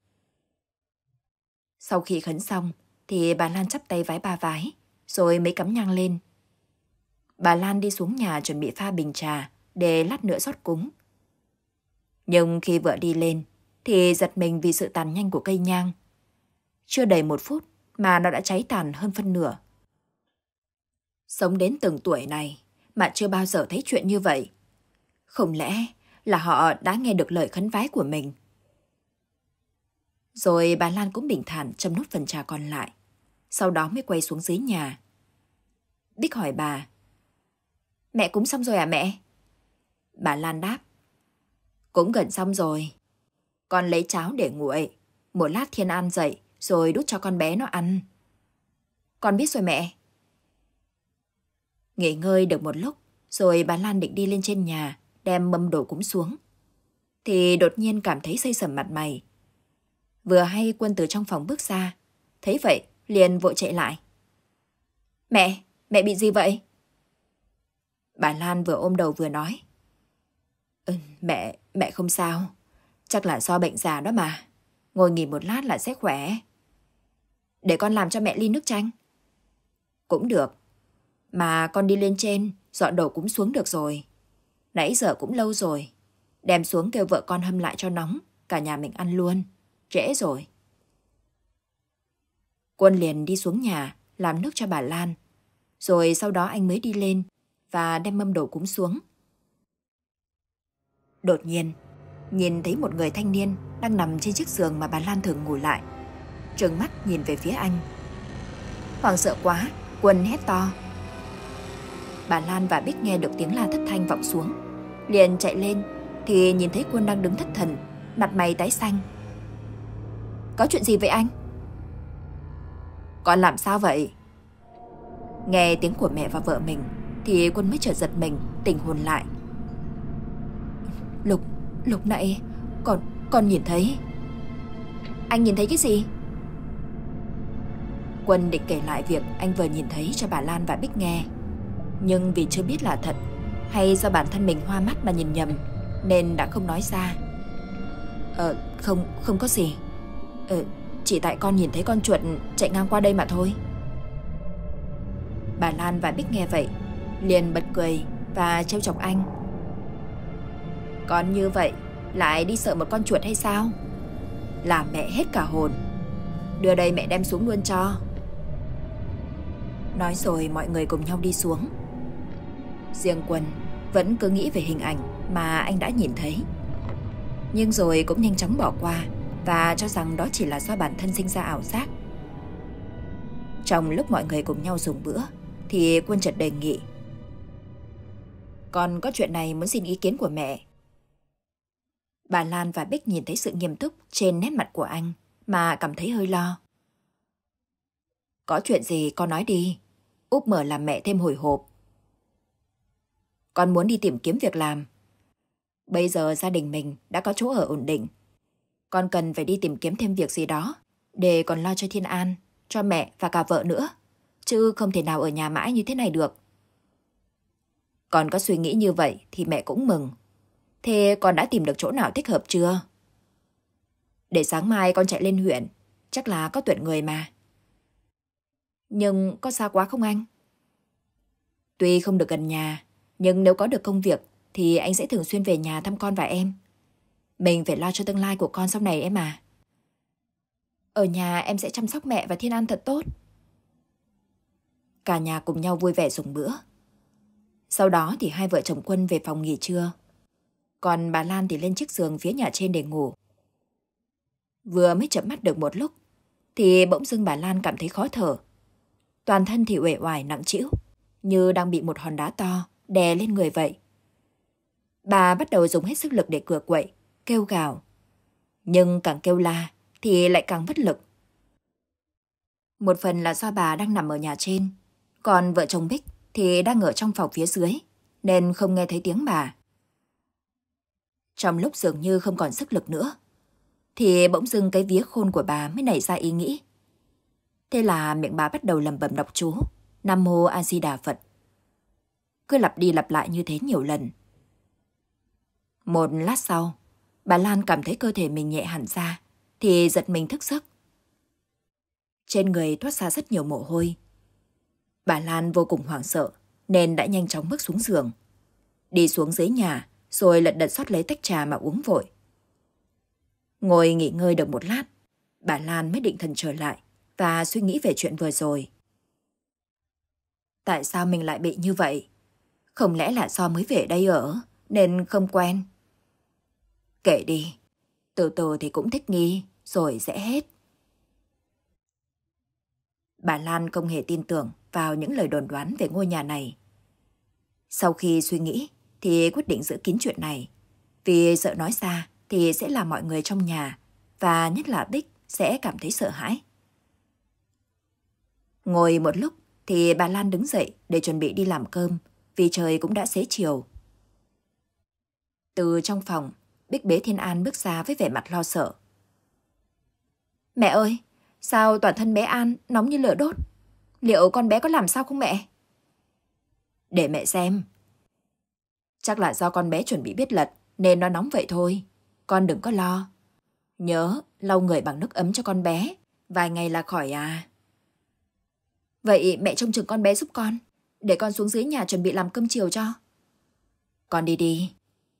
Sau khi khấn xong thì bà Lan chắp tay vái ba vái, rồi mới cắm nhang lên. Bà Lan đi xuống nhà chuẩn bị pha bình trà để lát nữa rót cúng. Nhưng khi vừa đi lên thì giật mình vì sự tàn nhanh của cây nhang. Chưa đầy 1 phút mà nó đã cháy tàn hơn phân nửa. Sống đến từng tuổi này mà chưa bao giờ thấy chuyện như vậy. Không lẽ là họ đã nghe được lời khấn vái của mình? Rồi bà Lan cũng bình thản châm nốt phần trà còn lại, sau đó mới quay xuống dưới nhà. Bích hỏi bà. Mẹ cúng xong rồi à mẹ? Bà Lan đáp. Cũng gần xong rồi. Con lấy cháo để nguội. Một lát Thiên An dậy rồi đút cho con bé nó ăn. Con biết rồi mẹ. Nghỉ ngơi được một lúc, rồi bà Lan định đi lên trên nhà, đem mâm đồ cúng xuống. Thì đột nhiên cảm thấy xây sẩm mặt mày. Vừa hay Quân từ trong phòng bước ra, thấy vậy liền vội chạy lại. Mẹ bị gì vậy? Bà Lan vừa ôm đầu vừa nói. Mẹ không sao. Chắc là do bệnh già đó mà. Ngồi nghỉ một lát là sẽ khỏe. Để con làm cho mẹ ly nước chanh. Cũng được. Mà con đi lên trên, dọn đồ cúng xuống được rồi. Nãy giờ cũng lâu rồi. Đem xuống kêu vợ con hâm lại cho nóng. Cả nhà mình ăn luôn. Trễ rồi. Quân liền đi xuống nhà, làm nước cho bà Lan. Rồi sau đó anh mới đi lên và đem mâm đồ cúng xuống. Đột nhiên, nhìn thấy một người thanh niên đang nằm trên chiếc giường mà bà Lan thường ngủ lại. Trừng mắt nhìn về phía anh. Hoảng sợ quá, Quân hét to. Bà Lan và Bích nghe được tiếng la thất thanh vọng xuống, liền chạy lên thì nhìn thấy Quân đang đứng thất thần, mặt mày tái xanh. Có chuyện gì vậy anh? Con làm sao vậy? Nghe tiếng của mẹ và vợ mình thì Quân mới chợt giật mình, tỉnh hồn lại. Lúc nãy con nhìn thấy. Anh nhìn thấy cái gì? Quân định kể lại việc anh vừa nhìn thấy cho bà Lan và Bích nghe. Nhưng vì chưa biết là thật hay do bản thân mình hoa mắt mà nhìn nhầm nên đã không nói ra. Không có gì. Chỉ tại con nhìn thấy con chuột chạy ngang qua đây mà thôi. Bà Lan và Bích nghe vậy liền bật cười và trêu chọc anh. Con như vậy lại đi sợ một con chuột hay sao? Làm mẹ hết cả hồn. Đưa đây mẹ đem xuống luôn cho. Nói rồi mọi người cùng nhau đi xuống. Riêng Quân vẫn cứ nghĩ về hình ảnh mà anh đã nhìn thấy, nhưng rồi cũng nhanh chóng bỏ qua và cho rằng đó chỉ là do bản thân sinh ra ảo giác. Trong lúc mọi người cùng nhau dùng bữa thì Quân chợt đề nghị. Con có chuyện này muốn xin ý kiến của mẹ. Bà Lan và Bích nhìn thấy sự nghiêm túc trên nét mặt của anh mà cảm thấy hơi lo. Có chuyện gì con nói đi. Úp mở làm mẹ thêm hồi hộp. Con muốn đi tìm kiếm việc làm. Bây giờ gia đình mình đã có chỗ ở ổn định. Con cần phải đi tìm kiếm thêm việc gì đó để còn lo cho Thiên An, cho mẹ và cả vợ nữa. Chứ không thể nào ở nhà mãi như thế này được. Con có suy nghĩ như vậy thì mẹ cũng mừng. Thế con đã tìm được chỗ nào thích hợp chưa? Để sáng mai con chạy lên huyện. Chắc là có tuyển người mà. Nhưng có xa quá không anh? Tuy không được gần nhà, nhưng nếu có được công việc thì anh sẽ thường xuyên về nhà thăm con và em. Mình phải lo cho tương lai của con sau này em à. Ở nhà em sẽ chăm sóc mẹ và Thiên An thật tốt. Cả nhà cùng nhau vui vẻ dùng bữa. Sau đó thì hai vợ chồng Quân về phòng nghỉ trưa. Còn bà Lan thì lên chiếc giường phía nhà trên để ngủ. Vừa mới chợp mắt được một lúc thì bỗng dưng bà Lan cảm thấy khó thở. Toàn thân thì uể oải nặng trĩu, như đang bị một hòn đá to đè lên người vậy. Bà bắt đầu dùng hết sức lực để cựa quậy, kêu gào. Nhưng càng kêu la thì lại càng bất lực. Một phần là do bà đang nằm ở nhà trên, còn vợ chồng Bích thì đang ở trong phòng phía dưới, nên không nghe thấy tiếng bà. Trong lúc dường như không còn sức lực nữa, thì bỗng dưng cái vía khôn của bà mới nảy ra ý nghĩ. Thế là miệng bà bắt đầu lẩm bẩm đọc chú Nam Mô A Di Đà Phật. Cứ lặp đi lặp lại như thế nhiều lần. Một lát sau, bà Lan cảm thấy cơ thể mình nhẹ hẳn ra, thì giật mình thức giấc. Trên người toát ra rất nhiều mồ hôi. Bà Lan vô cùng hoảng sợ, nên đã nhanh chóng bước xuống giường. Đi xuống dưới nhà, rồi lật đật xót lấy tách trà mà uống vội. Ngồi nghỉ ngơi được một lát, bà Lan mới định thần trở lại và suy nghĩ về chuyện vừa rồi. Tại sao mình lại bị như vậy? Không lẽ là do mới về đây ở, nên không quen? Kệ đi, từ từ thì cũng thích nghi, rồi sẽ hết. Bà Lan không hề tin tưởng vào những lời đồn đoán về ngôi nhà này. Sau khi suy nghĩ, thì quyết định giữ kín chuyện này. Vì sợ nói ra thì sẽ làm mọi người trong nhà, và nhất là Bích sẽ cảm thấy sợ hãi. Ngồi một lúc thì bà Lan đứng dậy để chuẩn bị đi làm cơm, vì trời cũng đã xế chiều. Từ trong phòng, Bích bế Thiên An bước ra với vẻ mặt lo sợ. Mẹ ơi, sao toàn thân bé An nóng như lửa đốt? Liệu con bé có làm sao không mẹ? Để mẹ xem. Chắc là do con bé chuẩn bị biết lật nên nó nóng vậy thôi. Con đừng có lo. Nhớ lau người bằng nước ấm cho con bé. Vài ngày là khỏi à. Vậy mẹ trông chừng con bé giúp con. Để con xuống dưới nhà chuẩn bị làm cơm chiều cho. Con đi đi.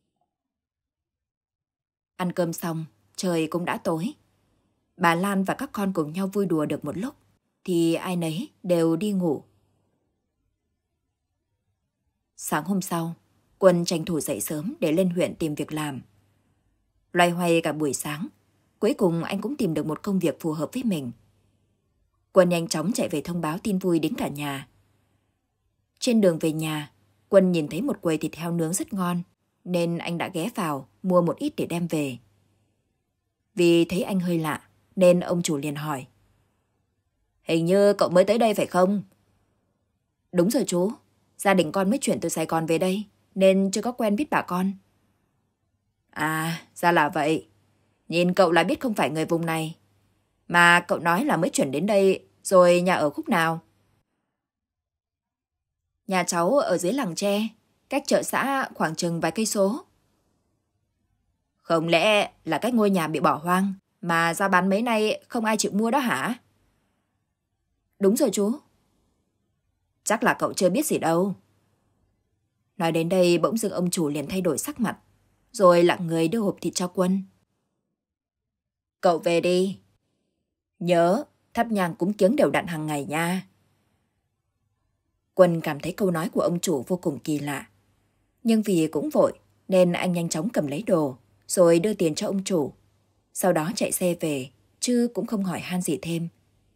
Ăn cơm xong, trời cũng đã tối. Bà Lan và các con cùng nhau vui đùa được một lúc thì ai nấy đều đi ngủ. Sáng hôm sau, Quân tranh thủ dậy sớm để lên huyện tìm việc làm. Loay hoay cả buổi sáng, cuối cùng anh cũng tìm được một công việc phù hợp với mình. Quân nhanh chóng chạy về thông báo tin vui đến cả nhà. Trên đường về nhà, Quân nhìn thấy một quầy thịt heo nướng rất ngon, nên anh đã ghé vào mua một ít để đem về. Vì thấy anh hơi lạ, nên ông chủ liền hỏi. Hình như cậu mới tới đây phải không? Đúng rồi chú, gia đình con mới chuyển từ Sài Gòn về đây, nên chưa có quen biết bà con. À, ra là vậy. Nhìn cậu là biết không phải người vùng này. Mà cậu nói là mới chuyển đến đây, rồi nhà ở khúc nào? Nhà cháu ở dưới làng tre, cách chợ xã khoảng chừng vài cây số. Không lẽ là cái ngôi nhà bị bỏ hoang, mà ra bán mấy nay không ai chịu mua đó hả? Đúng rồi chú. Chắc là cậu chưa biết gì đâu. Nói đến đây bỗng dưng ông chủ liền thay đổi sắc mặt, rồi lặng người đưa hộp thịt cho Quân. Cậu về đi. Nhớ, thắp nhang cúng kiếng đều đặn hàng ngày nha. Quân cảm thấy câu nói của ông chủ vô cùng kỳ lạ. Nhưng vì cũng vội, nên anh nhanh chóng cầm lấy đồ, rồi đưa tiền cho ông chủ. Sau đó chạy xe về, chứ cũng không hỏi han gì thêm.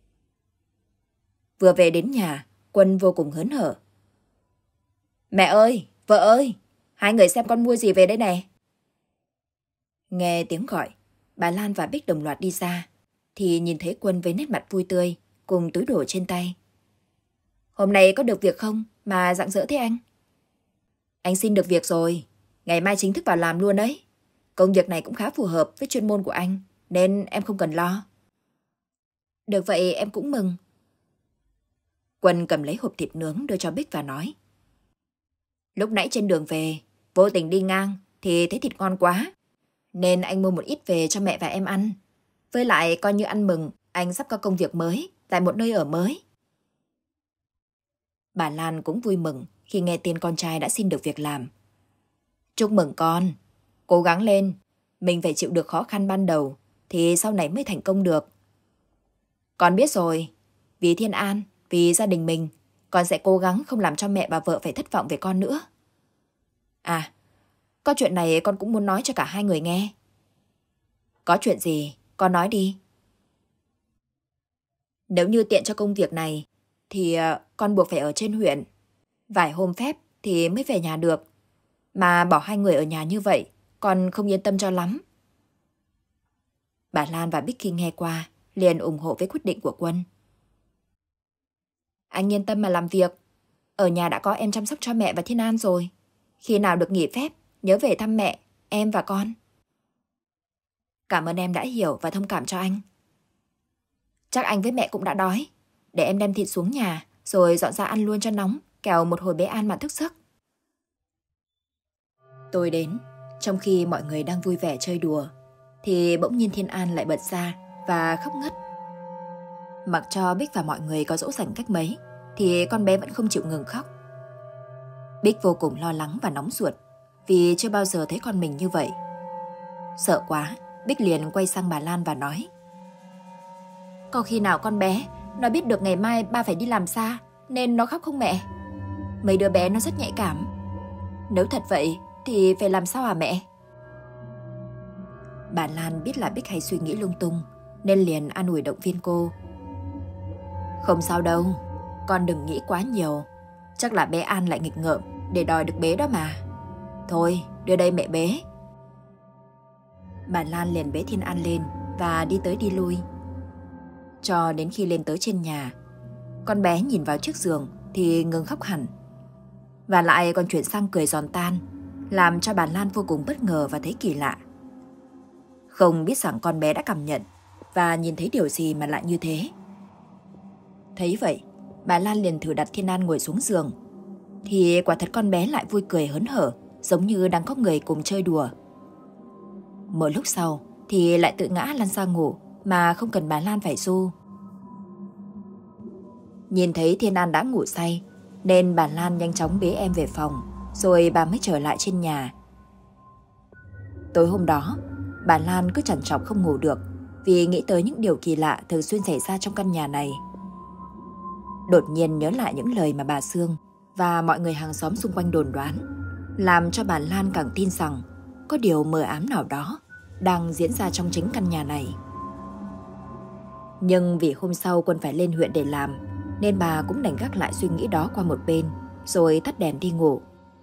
Vừa về đến nhà, Quân vô cùng hớn hở. Mẹ ơi, vợ ơi, hai người xem con mua gì về đây nè. Nghe tiếng gọi, bà Lan và Bích đồng loạt đi ra, thì nhìn thấy Quân với nét mặt vui tươi, cùng túi đồ trên tay. Hôm nay có được việc không mà rạng rỡ thế anh? Anh xin được việc rồi, ngày mai chính thức vào làm luôn đấy. Công việc này cũng khá phù hợp với chuyên môn của anh, nên em không cần lo. Được vậy em cũng mừng. Quân cầm lấy hộp thịt nướng đưa cho Bích và nói. Lúc nãy trên đường về, vô tình đi ngang thì thấy thịt ngon quá, nên anh mua một ít về cho mẹ và em ăn. Với lại coi như ăn mừng anh sắp có công việc mới tại một nơi ở mới. Bà Lan cũng vui mừng khi nghe tin con trai đã xin được việc làm. Chúc mừng con, cố gắng lên, mình phải chịu được khó khăn ban đầu thì sau này mới thành công được. Con biết rồi, vì Thiên An, vì gia đình mình, con sẽ cố gắng không làm cho mẹ và vợ phải thất vọng về con nữa. À, có chuyện này con cũng muốn nói cho cả hai người nghe. Có chuyện gì, con nói đi. Nếu như tiện cho công việc này, thì con buộc phải ở trên huyện. Vài hôm phép thì mới về nhà được. Mà bỏ hai người ở nhà như vậy, con không yên tâm cho lắm. Bà Lan và Bích khi nghe qua, liền ủng hộ với quyết định của Quân. Anh yên tâm mà làm việc. Ở nhà đã có em chăm sóc cho mẹ và Thiên An rồi. Khi nào được nghỉ phép, nhớ về thăm mẹ, em và con. Cảm ơn em đã hiểu và thông cảm cho anh. Chắc anh với mẹ cũng đã đói. Để em đem thịt xuống nhà, rồi dọn ra ăn luôn cho nóng, kẻo một hồi bé An mà thức giấc. Tôi đến, trong khi mọi người đang vui vẻ chơi đùa, thì bỗng nhiên Thiên An lại bật ra và khóc ngất. Mặc cho Bích và mọi người có dỗ dành cách mấy, thì con bé vẫn không chịu ngừng khóc. Bích vô cùng lo lắng và nóng ruột, vì chưa bao giờ thấy con mình như vậy. Sợ quá, Bích liền quay sang bà Lan và nói. Có khi nào con bé, nó biết được ngày mai ba phải đi làm xa, nên nó khóc không mẹ? Mấy đứa bé nó rất nhạy cảm. Nếu thật vậy, thì phải làm sao hả mẹ? Bà Lan biết là Bích hay suy nghĩ lung tung, nên liền an ủi động viên cô. Không sao đâu, con đừng nghĩ quá nhiều. Chắc là bé An lại nghịch ngợm để đòi được bế đó mà. Thôi, đưa đây mẹ bế. Bà Lan liền bế Thiên An lên và đi tới đi lui. Cho đến khi lên tới trên nhà, con bé nhìn vào chiếc giường thì ngừng khóc hẳn. Và lại còn chuyển sang cười giòn tan, làm cho bà Lan vô cùng bất ngờ và thấy kỳ lạ. Không biết rằng con bé đã cảm nhận và nhìn thấy điều gì mà lại như thế. Thấy vậy, bà Lan liền thử đặt Thiên An ngồi xuống giường. Thì quả thật con bé lại vui cười hớn hở, giống như đang có người cùng chơi đùa. Một lúc sau thì lại tự ngã lăn ra ngủ mà không cần bà Lan phải ru. Nhìn thấy Thiên An đã ngủ say, nên bà Lan nhanh chóng bế em về phòng, rồi bà mới trở lại trên nhà. Tối hôm đó, bà Lan cứ trằn trọc không ngủ được vì nghĩ tới những điều kỳ lạ thường xuyên xảy ra trong căn nhà này. Đột nhiên nhớ lại những lời mà bà Sương và mọi người hàng xóm xung quanh đồn đoán, làm cho bà Lan càng tin rằng có điều mờ ám nào đó đang diễn ra trong chính căn nhà này. Nhưng vì hôm sau Quân phải lên huyện để làm, nên bà cũng đành gác lại suy nghĩ đó qua một bên, rồi tắt đèn đi ngủ.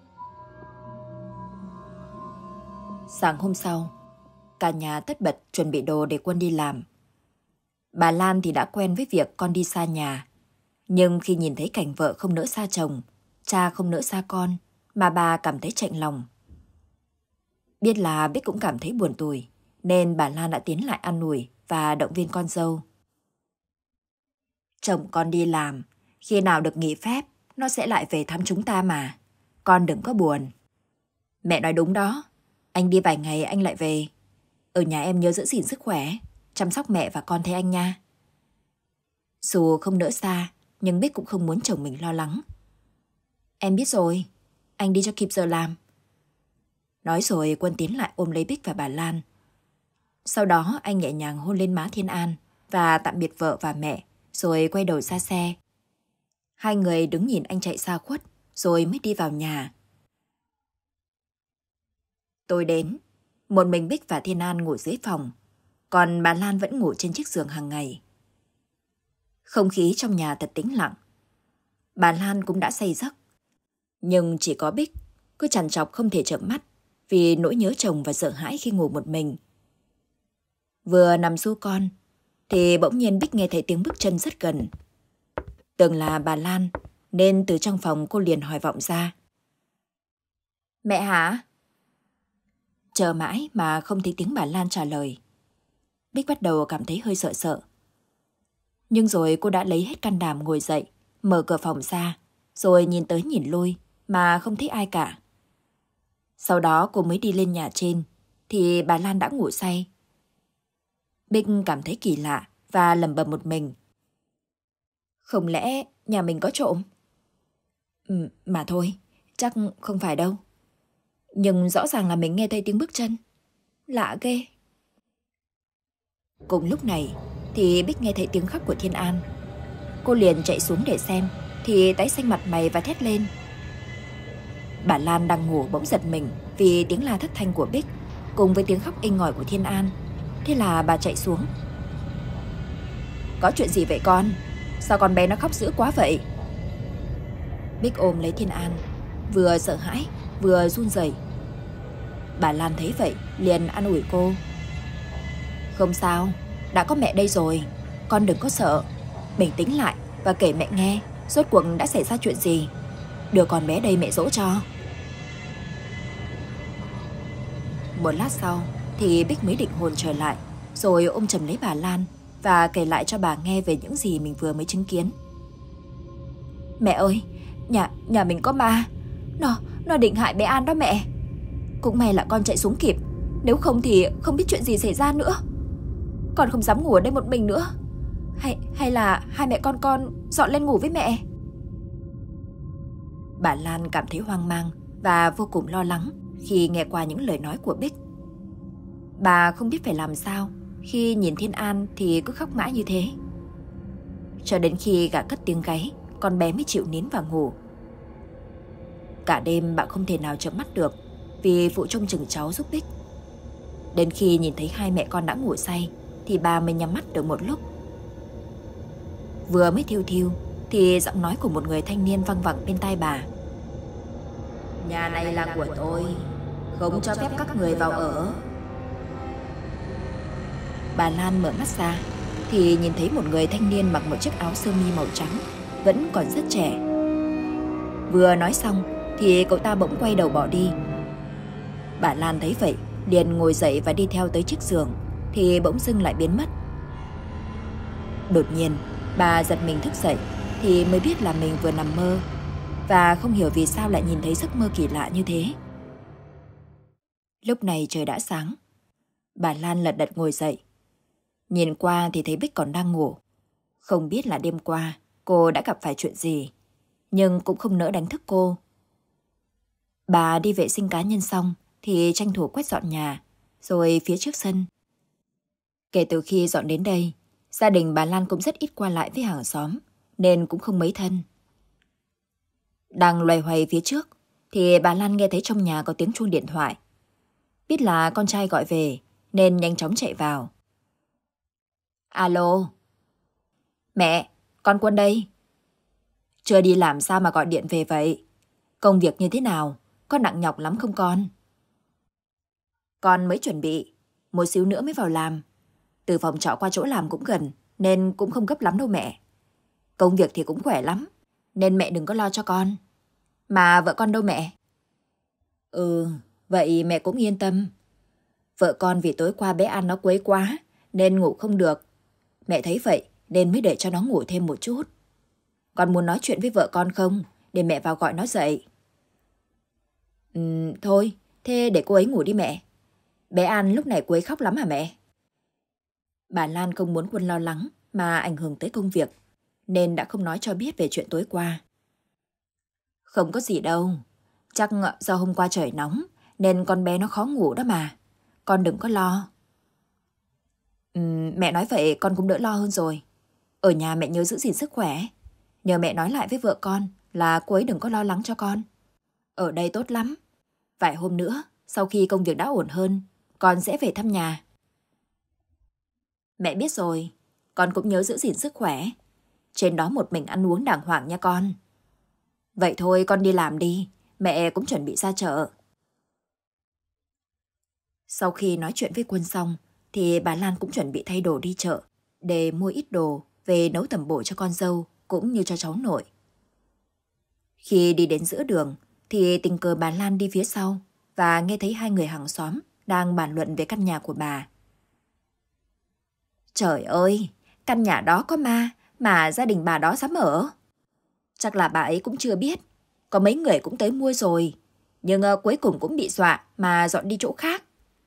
Sáng hôm sau, cả nhà tất bật chuẩn bị đồ để Quân đi làm. Bà Lan thì đã quen với việc con đi xa nhà, nhưng khi nhìn thấy cảnh vợ không nỡ xa chồng, cha không nỡ xa con, mà bà cảm thấy chạnh lòng. Biết là Bích cũng cảm thấy buồn tủi, nên bà Lan đã tiến lại an ủi và động viên con dâu. Chồng con đi làm, khi nào được nghỉ phép, nó sẽ lại về thăm chúng ta mà. Con đừng có buồn. Mẹ nói đúng đó, anh đi vài ngày anh lại về. Ở nhà em nhớ giữ gìn sức khỏe, chăm sóc mẹ và con thấy anh nha. Dù không nỡ xa, nhưng Bích cũng không muốn chồng mình lo lắng. Em biết rồi, anh đi cho kịp giờ làm. Nói rồi Quân tiến lại ôm lấy Bích và bà Lan. Sau đó anh nhẹ nhàng hôn lên má Thiên An và tạm biệt vợ và mẹ, rồi quay đầu ra xe. Hai người đứng nhìn anh chạy xa khuất, rồi mới đi vào nhà. Tối đến, một mình Bích và Thiên An ngủ dưới phòng, còn bà Lan vẫn ngủ trên chiếc giường hàng ngày. Không khí trong nhà thật tĩnh lặng. Bà Lan cũng đã say giấc, nhưng chỉ có Bích cứ trằn trọc không thể chợp mắt vì nỗi nhớ chồng và sợ hãi khi ngủ một mình. Vừa nằm ru con thì bỗng nhiên Bích nghe thấy tiếng bước chân rất gần. Tưởng là bà Lan, nên từ trong phòng cô liền hỏi vọng ra. Mẹ hả? Chờ mãi mà không thấy tiếng bà Lan trả lời. Bích bắt đầu cảm thấy hơi sợ sợ. Nhưng rồi cô đã lấy hết can đảm ngồi dậy, mở cửa phòng ra, rồi nhìn tới nhìn lui mà không thấy ai cả. Sau đó cô mới đi lên nhà trên, thì bà Lan đã ngủ say. Bích cảm thấy kỳ lạ và lẩm bẩm một mình. Không lẽ nhà mình có trộm? Mà thôi, chắc không phải đâu. Nhưng rõ ràng là mình nghe thấy tiếng bước chân. Lạ ghê. Cùng lúc này thì Bích nghe thấy tiếng khóc của Thiên An. Cô liền chạy xuống để xem, thì tái xanh mặt mày và thét lên. Bà Lan đang ngủ bỗng giật mình vì tiếng la thất thanh của Bích cùng với tiếng khóc inh ỏi của Thiên An. Thế là bà chạy xuống. Có chuyện gì vậy con? Sao con bé nó khóc dữ quá vậy? Bích ôm lấy Thiên An, vừa sợ hãi vừa run rẩy. Bà Lan thấy vậy liền an ủi cô. Không sao, đã có mẹ đây rồi, con đừng có sợ. Bình tĩnh lại và kể mẹ nghe rốt cuộc đã xảy ra chuyện gì. Đưa con bé đây mẹ dỗ cho. Một lát sau thì Bích mới định hồn trở lại, rồi ôm chầm lấy bà Lan và kể lại cho bà nghe về những gì mình vừa mới chứng kiến. Mẹ ơi, nhà mình có ma. Nó định hại bé An đó mẹ. Cũng may là con chạy xuống kịp, nếu không thì không biết chuyện gì xảy ra nữa. Con không dám ngủ ở đây một mình nữa. Hay là hai mẹ con dọn lên ngủ với mẹ. Bà Lan cảm thấy hoang mang và vô cùng lo lắng khi nghe qua những lời nói của Bích. Bà không biết phải làm sao khi nhìn Thiên An thì cứ khóc mãi như thế. Cho đến khi gã cất tiếng gáy, con bé mới chịu nín và ngủ. Cả đêm bà không thể nào chợp mắt được vì phụ trông chừng cháu giúp Bích. Đến khi nhìn thấy hai mẹ con đã ngủ say thì bà mới nhắm mắt được một lúc. Vừa mới thiêu thiêu thì giọng nói của một người thanh niên văng vẳng bên tai bà. Nhà này là của tôi, không cho phép các người vào ở. Bà Lan mở mắt ra thì nhìn thấy một người thanh niên mặc một chiếc áo sơ mi màu trắng, vẫn còn rất trẻ. Vừa nói xong thì cậu ta bỗng quay đầu bỏ đi. Bà Lan thấy vậy, liền ngồi dậy và đi theo tới chiếc giường, thì bỗng dưng lại biến mất. Đột nhiên, bà giật mình thức dậy thì mới biết là mình vừa nằm mơ, và không hiểu vì sao lại nhìn thấy giấc mơ kỳ lạ như thế. Lúc này trời đã sáng. Bà Lan lật đật ngồi dậy. Nhìn qua thì thấy Bích còn đang ngủ. Không biết là đêm qua cô đã gặp phải chuyện gì, nhưng cũng không nỡ đánh thức cô. Bà đi vệ sinh cá nhân xong thì tranh thủ quét dọn nhà, rồi phía trước sân. Kể từ khi dọn đến đây, gia đình bà Lan cũng rất ít qua lại với hàng xóm, nên cũng không mấy thân. Đang loay hoay phía trước thì bà Lan nghe thấy trong nhà có tiếng chuông điện thoại. Biết là con trai gọi về nên nhanh chóng chạy vào. Alo. Mẹ, con Quân đây. Chưa đi làm sao mà gọi điện về vậy? Công việc như thế nào? Có nặng nhọc lắm không con? Con mới chuẩn bị, một xíu nữa mới vào làm. Từ phòng trọ qua chỗ làm cũng gần, nên cũng không gấp lắm đâu mẹ. Công việc thì cũng khỏe lắm, nên mẹ đừng có lo cho con. Mà vợ con đâu mẹ? Vậy mẹ cũng yên tâm. Vợ con vì tối qua bé An nó quấy quá, nên ngủ không được. Mẹ thấy vậy nên mới để cho nó ngủ thêm một chút. Con muốn nói chuyện với vợ con không? Để mẹ vào gọi nó dậy. Thôi, thế để cô ấy ngủ đi mẹ. Bé An lúc này cô ấy khóc lắm hả mẹ? Bà Lan không muốn Quân lo lắng mà ảnh hưởng tới công việc, nên đã không nói cho biết về chuyện tối qua. Không có gì đâu. Chắc do hôm qua trời nóng nên con bé nó khó ngủ đó mà. Con đừng có lo. Mẹ nói vậy con cũng đỡ lo hơn rồi. Ở nhà mẹ nhớ giữ gìn sức khỏe. Nhờ mẹ nói lại với vợ con là cô ấy đừng có lo lắng cho con. Ở đây tốt lắm. Vài hôm nữa, sau khi công việc đã ổn hơn, con sẽ về thăm nhà. Mẹ biết rồi, con cũng nhớ giữ gìn sức khỏe. Trên đó một mình ăn uống đàng hoàng nha con. Vậy thôi con đi làm đi, mẹ cũng chuẩn bị ra chợ. Sau khi nói chuyện với Quân xong, thì bà Lan cũng chuẩn bị thay đồ đi chợ để mua ít đồ về nấu tẩm bổ cho con dâu cũng như cho cháu nội. Khi đi đến giữa đường thì tình cờ bà Lan đi phía sau và nghe thấy hai người hàng xóm đang bàn luận về căn nhà của bà. Trời ơi, căn nhà đó có ma mà gia đình bà đó dám ở. Chắc là bà ấy cũng chưa biết, có mấy người cũng tới mua rồi, nhưng cuối cùng cũng bị dọa mà dọn đi chỗ khác.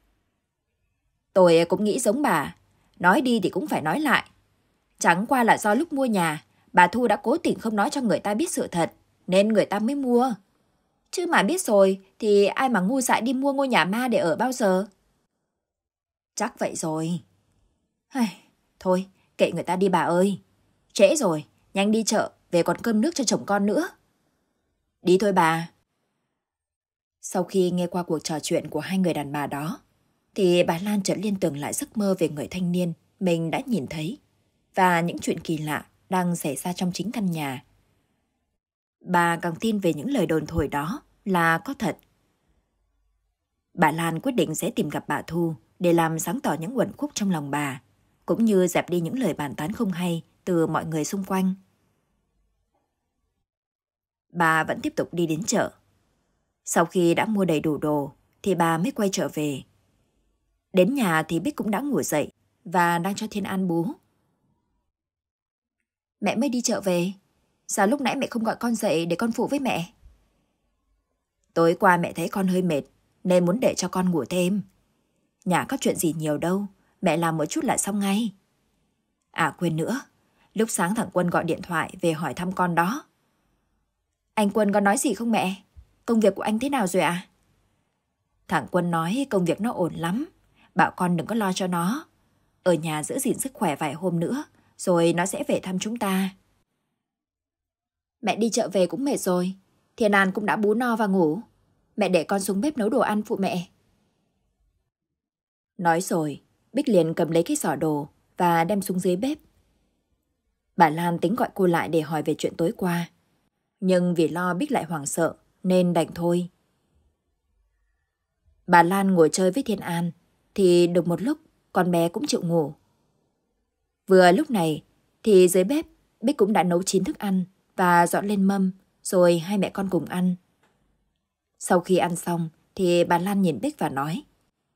Tôi cũng nghĩ giống bà, nói đi thì cũng phải nói lại. Chẳng qua là do lúc mua nhà, bà Thu đã cố tình không nói cho người ta biết sự thật, nên người ta mới mua. Chứ mà biết rồi thì ai mà ngu dại đi mua ngôi nhà ma để ở bao giờ? Chắc vậy rồi. Thôi, kệ người ta đi bà ơi. Trễ rồi, nhanh đi chợ, về còn cơm nước cho chồng con nữa. Đi thôi bà. Sau khi nghe qua cuộc trò chuyện của hai người đàn bà đó, thì bà Lan chợt liên tưởng lại giấc mơ về người thanh niên mình đã nhìn thấy và những chuyện kỳ lạ đang xảy ra trong chính căn nhà. Bà càng tin về những lời đồn thổi đó là có thật. Bà Lan quyết định sẽ tìm gặp bà Thu để làm sáng tỏ những uẩn khúc trong lòng bà, cũng như dẹp đi những lời bàn tán không hay từ mọi người xung quanh. Bà vẫn tiếp tục đi đến chợ. Sau khi đã mua đầy đủ đồ thì bà mới quay trở về. Đến nhà thì Bích cũng đã ngủ dậy và đang cho Thiên An bú. Mẹ mới đi chợ về. Sao lúc nãy mẹ không gọi con dậy để con phụ với mẹ? Tối qua mẹ thấy con hơi mệt nên muốn để cho con ngủ thêm. Nhà có chuyện gì nhiều đâu, mẹ làm một chút là xong ngay. À quên nữa, lúc sáng thằng Quân gọi điện thoại về hỏi thăm con đó. Anh Quân có nói gì không mẹ? Công việc của anh thế nào rồi ạ? Thằng Quân nói công việc nó ổn lắm, bảo con đừng có lo cho nó. Ở nhà giữ gìn sức khỏe vài hôm nữa, rồi nó sẽ về thăm chúng ta. Mẹ đi chợ về cũng mệt rồi, Thiên An cũng đã bú no và ngủ. Mẹ để con xuống bếp nấu đồ ăn phụ mẹ. Nói rồi, Bích liền cầm lấy cái giỏ đồ và đem xuống dưới bếp. Bà Lan tính gọi cô lại để hỏi về chuyện tối qua, nhưng vì lo Bích lại hoảng sợ nên đành thôi. Bà Lan ngồi chơi với Thiên An thì được một lúc con bé cũng chịu ngủ. Vừa lúc này thì dưới bếp Bích cũng đã nấu chín thức ăn và dọn lên mâm, rồi hai mẹ con cùng ăn. Sau khi ăn xong thì bà Lan nhìn Bích và nói: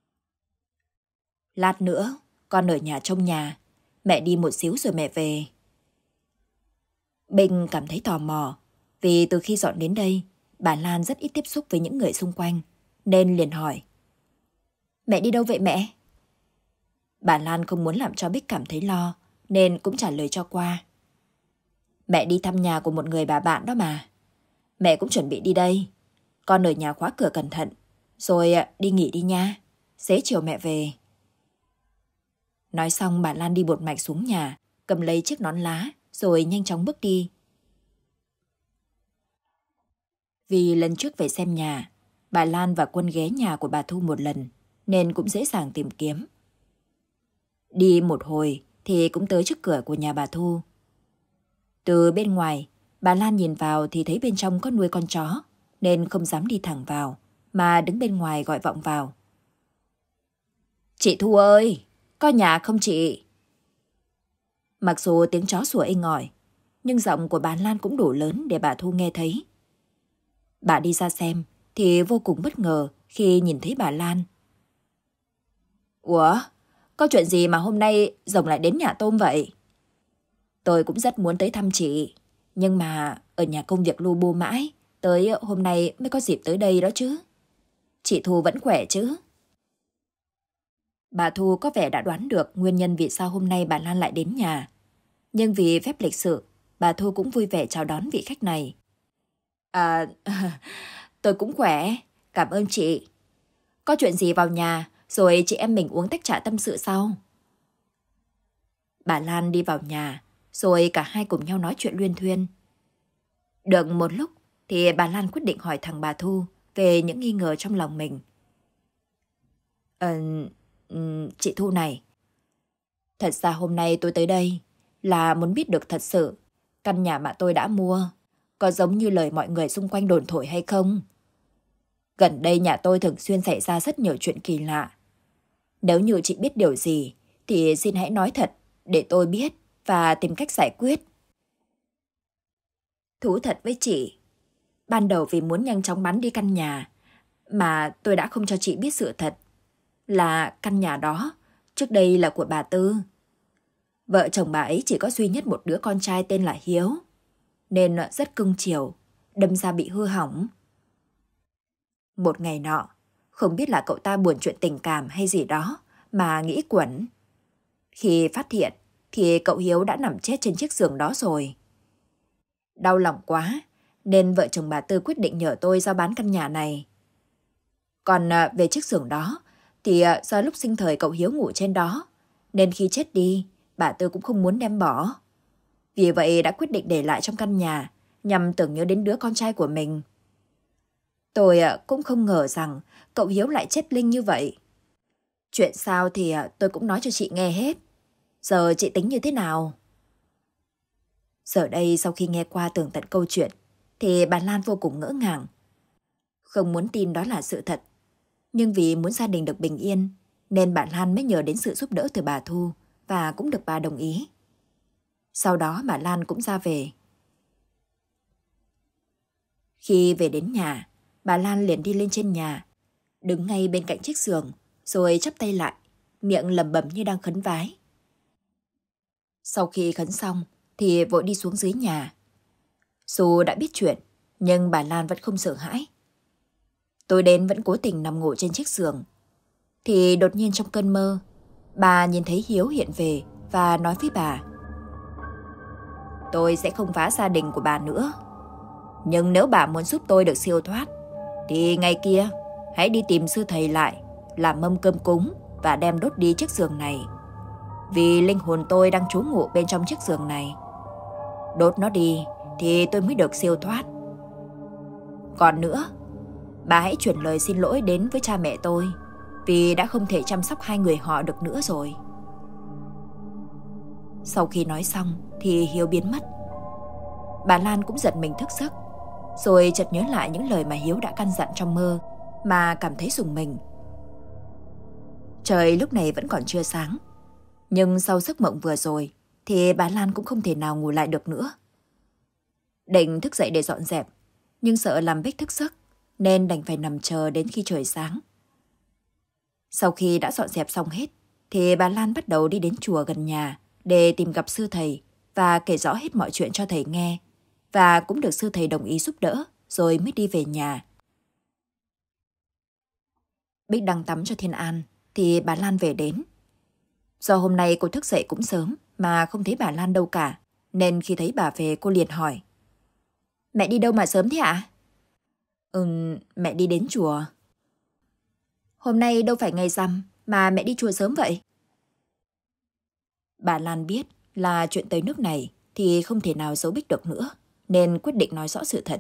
"Lát nữa con ở nhà trông nhà, mẹ đi một xíu rồi mẹ về." Bích cảm thấy tò mò, vì từ khi dọn đến đây, bà Lan rất ít tiếp xúc với những người xung quanh, nên liền hỏi: "Mẹ đi đâu vậy mẹ?" Bà Lan không muốn làm cho Bích cảm thấy lo, nên cũng trả lời cho qua: "Mẹ đi thăm nhà của một người bà bạn đó mà. Mẹ cũng chuẩn bị đi đây. Con ở nhà khóa cửa cẩn thận, rồi đi nghỉ đi nha. Xế chiều mẹ về." Nói xong bà Lan đi bột mạch xuống nhà, cầm lấy chiếc nón lá, rồi nhanh chóng bước đi. Vì lần trước về xem nhà, bà Lan và Quân ghé nhà của bà Thu một lần, nên cũng dễ dàng tìm kiếm. Đi một hồi thì cũng tới trước cửa của nhà bà Thu. Từ bên ngoài, bà Lan nhìn vào thì thấy bên trong có nuôi con chó, nên không dám đi thẳng vào, mà đứng bên ngoài gọi vọng vào: "Chị Thu ơi, có nhà không chị?" Mặc dù tiếng chó sủa inh ỏi, nhưng giọng của bà Lan cũng đủ lớn để bà Thu nghe thấy. Bà đi ra xem thì vô cùng bất ngờ khi nhìn thấy bà Lan. "Ủa, có chuyện gì mà hôm nay rồng lại đến nhà tôm vậy?" "Tôi cũng rất muốn tới thăm chị, nhưng mà ở nhà công việc lu bu mãi, tới hôm nay mới có dịp tới đây đó chứ. Chị Thu vẫn khỏe chứ?" Bà Thu có vẻ đã đoán được nguyên nhân vì sao hôm nay bà Lan lại đến nhà. Nhưng vì phép lịch sự, bà Thu cũng vui vẻ chào đón vị khách này. "À, tôi cũng khỏe, cảm ơn chị. Có chuyện gì vào nhà, rồi chị em mình uống tách trà tâm sự sau." Bà Lan đi vào nhà, rồi cả hai cùng nhau nói chuyện luyên thuyên. Được một lúc thì bà Lan quyết định hỏi thằng bà Thu về những nghi ngờ trong lòng mình. Chị Thu này, thật ra hôm nay tôi tới đây là muốn biết được thật sự căn nhà mà tôi đã mua có giống như lời mọi người xung quanh đồn thổi hay không. Gần đây nhà tôi thường xuyên xảy ra rất nhiều chuyện kỳ lạ. Nếu như chị biết điều gì thì xin hãy nói thật để tôi biết và tìm cách giải quyết. Thú thật với chị, ban đầu vì muốn nhanh chóng bán đi căn nhà mà tôi đã không cho chị biết sự thật là căn nhà đó trước đây là của bà Tư. Vợ chồng bà ấy chỉ có duy nhất một đứa con trai tên là Hiếu, nên rất cưng chiều, đâm ra bị hư hỏng. Một ngày nọ, không biết là cậu ta buồn chuyện tình cảm hay gì đó mà nghĩ quẩn. Khi phát hiện thì cậu Hiếu đã nằm chết trên chiếc giường đó rồi. Đau lòng quá nên vợ chồng bà Tư quyết định nhờ tôi giao bán căn nhà này. Còn về chiếc giường đó thì do lúc sinh thời cậu Hiếu ngủ trên đó, nên khi chết đi, bà Tư cũng không muốn đem bỏ. Vì vậy đã quyết định để lại trong căn nhà nhằm tưởng nhớ đến đứa con trai của mình. Tôi cũng không ngờ rằng cậu Hiếu lại chết linh như vậy. Chuyện sao thì tôi cũng nói cho chị nghe hết. Giờ chị tính như thế nào? Giờ đây sau khi nghe qua tường tận câu chuyện thì bà Lan vô cùng ngỡ ngàng. Không muốn tin đó là sự thật. Nhưng vì muốn gia đình được bình yên nên bà Lan mới nhờ đến sự giúp đỡ từ bà Thu và cũng được bà đồng ý. Sau đó bà Lan cũng ra về. Khi về đến nhà, bà Lan liền đi lên trên nhà, đứng ngay bên cạnh chiếc giường, rồi chắp tay lại, miệng lẩm bẩm như đang khấn vái. Sau khi khấn xong thì vội đi xuống dưới nhà. Dù đã biết chuyện, nhưng bà Lan vẫn không sợ hãi. Tối đến vẫn cố tình nằm ngủ trên chiếc giường. Thì đột nhiên trong cơn mơ, bà nhìn thấy Hiếu hiện về và nói với bà: "Tôi sẽ không phá gia đình của bà nữa. Nhưng nếu bà muốn giúp tôi được siêu thoát, thì ngày kia hãy đi tìm sư thầy lại, làm mâm cơm cúng và đem đốt đi chiếc giường này. Vì linh hồn tôi đang trú ngụ bên trong chiếc giường này. Đốt nó đi thì tôi mới được siêu thoát. Còn nữa, bà hãy chuyển lời xin lỗi đến với cha mẹ tôi, vì đã không thể chăm sóc hai người họ được nữa rồi." Sau khi nói xong thì Hiếu biến mất. Bà Lan cũng giật mình thức giấc, rồi chợt nhớ lại những lời mà Hiếu đã căn dặn trong mơ mà cảm thấy rùng mình. Trời lúc này vẫn còn chưa sáng. Nhưng sau giấc mộng vừa rồi thì bà Lan cũng không thể nào ngủ lại được nữa. Định thức dậy để dọn dẹp, nhưng sợ làm Bích thức giấc nên đành phải nằm chờ đến khi trời sáng. Sau khi đã dọn dẹp xong hết thì bà Lan bắt đầu đi đến chùa gần nhà để tìm gặp sư thầy và kể rõ hết mọi chuyện cho thầy nghe, và cũng được sư thầy đồng ý giúp đỡ rồi mới đi về nhà. Bích đang tắm cho Thiên An thì bà Lan về đến. Do hôm nay cô thức dậy cũng sớm mà không thấy bà Lan đâu cả, nên khi thấy bà về cô liền hỏi: Mẹ đi đâu mà sớm thế ạ? Mẹ đi đến chùa. Hôm nay đâu phải ngày rằm mà mẹ đi chùa sớm vậy? Bà Lan biết là chuyện tới nước này thì không thể nào giấu Bích được nữa, nên quyết định nói rõ sự thật.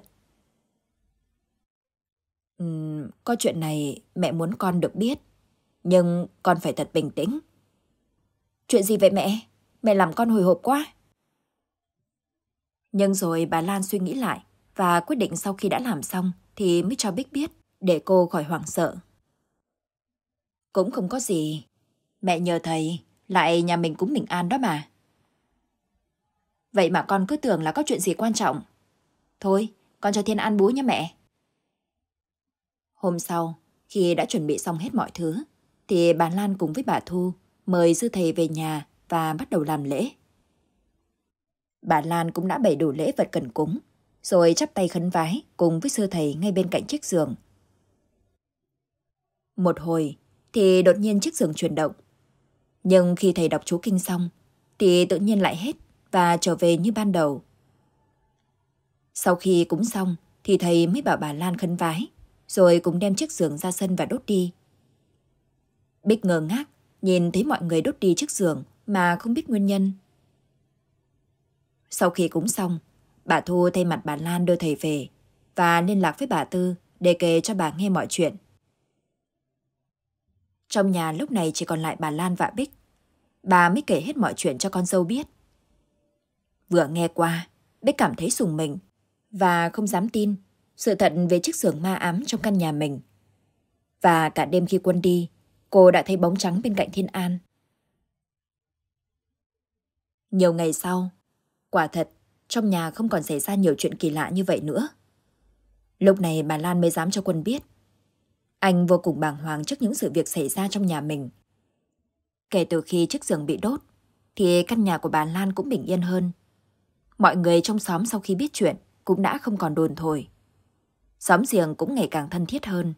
Có chuyện này mẹ muốn con được biết, nhưng con phải thật bình tĩnh. Chuyện gì vậy mẹ? Mẹ làm con hồi hộp quá. Nhưng rồi bà Lan suy nghĩ lại và quyết định sau khi đã làm xong thì mới cho Bích biết để cô khỏi hoảng sợ. Cũng không có gì. Mẹ nhờ thầy, lại nhà mình cũng bình an đó mà. Vậy mà con cứ tưởng là có chuyện gì quan trọng. Thôi, con cho Thiên An bú nha mẹ. Hôm sau, khi đã chuẩn bị xong hết mọi thứ, thì bà Lan cùng với bà Thu mời sư thầy về nhà và bắt đầu làm lễ. Bà Lan cũng đã bày đủ lễ vật cần cúng, rồi chắp tay khấn vái cùng với sư thầy ngay bên cạnh chiếc giường. Một hồi thì đột nhiên chiếc giường chuyển động. Nhưng khi thầy đọc chú kinh xong thì tự nhiên lại hết và trở về như ban đầu. Sau khi cúng xong thì thầy mới bảo bà Lan khấn vái, rồi cùng đem chiếc giường ra sân và đốt đi. Bích ngơ ngác nhìn thấy mọi người đốt đi chiếc giường mà không biết nguyên nhân. Sau khi cúng xong, bà Thu thay mặt bà Lan đưa thầy về và liên lạc với bà Tư để kể cho bà nghe mọi chuyện. Trong nhà lúc này chỉ còn lại bà Lan và Bích. Bà mới kể hết mọi chuyện cho con dâu biết. Vừa nghe qua, Bích cảm thấy rùng mình và không dám tin sự thật về chiếc giường ma ám trong căn nhà mình. Và cả đêm khi Quân đi, cô đã thấy bóng trắng bên cạnh Thiên An. Nhiều ngày sau, quả thật, trong nhà không còn xảy ra nhiều chuyện kỳ lạ như vậy nữa. Lúc này bà Lan mới dám cho Quân biết. Anh vô cùng bàng hoàng trước những sự việc xảy ra trong nhà mình. Kể từ khi chiếc giường bị đốt, thì căn nhà của bà Lan cũng bình yên hơn. Mọi người trong xóm sau khi biết chuyện cũng đã không còn đồn thổi. Xóm giềng cũng ngày càng thân thiết hơn.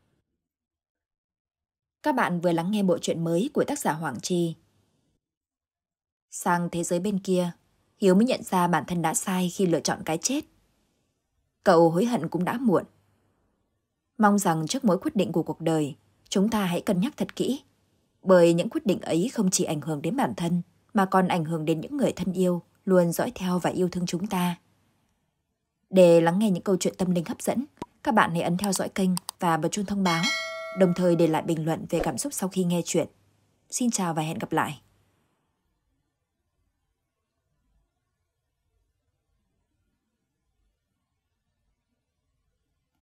Các bạn vừa lắng nghe bộ truyện mới của tác giả Hoàng Chi. Sang thế giới bên kia, Hiếu mới nhận ra bản thân đã sai khi lựa chọn cái chết. Cậu hối hận cũng đã muộn. Mong rằng trước mỗi quyết định của cuộc đời, chúng ta hãy cân nhắc thật kỹ. Bởi những quyết định ấy không chỉ ảnh hưởng đến bản thân, mà còn ảnh hưởng đến những người thân yêu, luôn dõi theo và yêu thương chúng ta. Để lắng nghe những câu chuyện tâm linh hấp dẫn, các bạn hãy ấn theo dõi kênh và bật chuông thông báo, đồng thời để lại bình luận về cảm xúc sau khi nghe chuyện. Xin chào và hẹn gặp lại!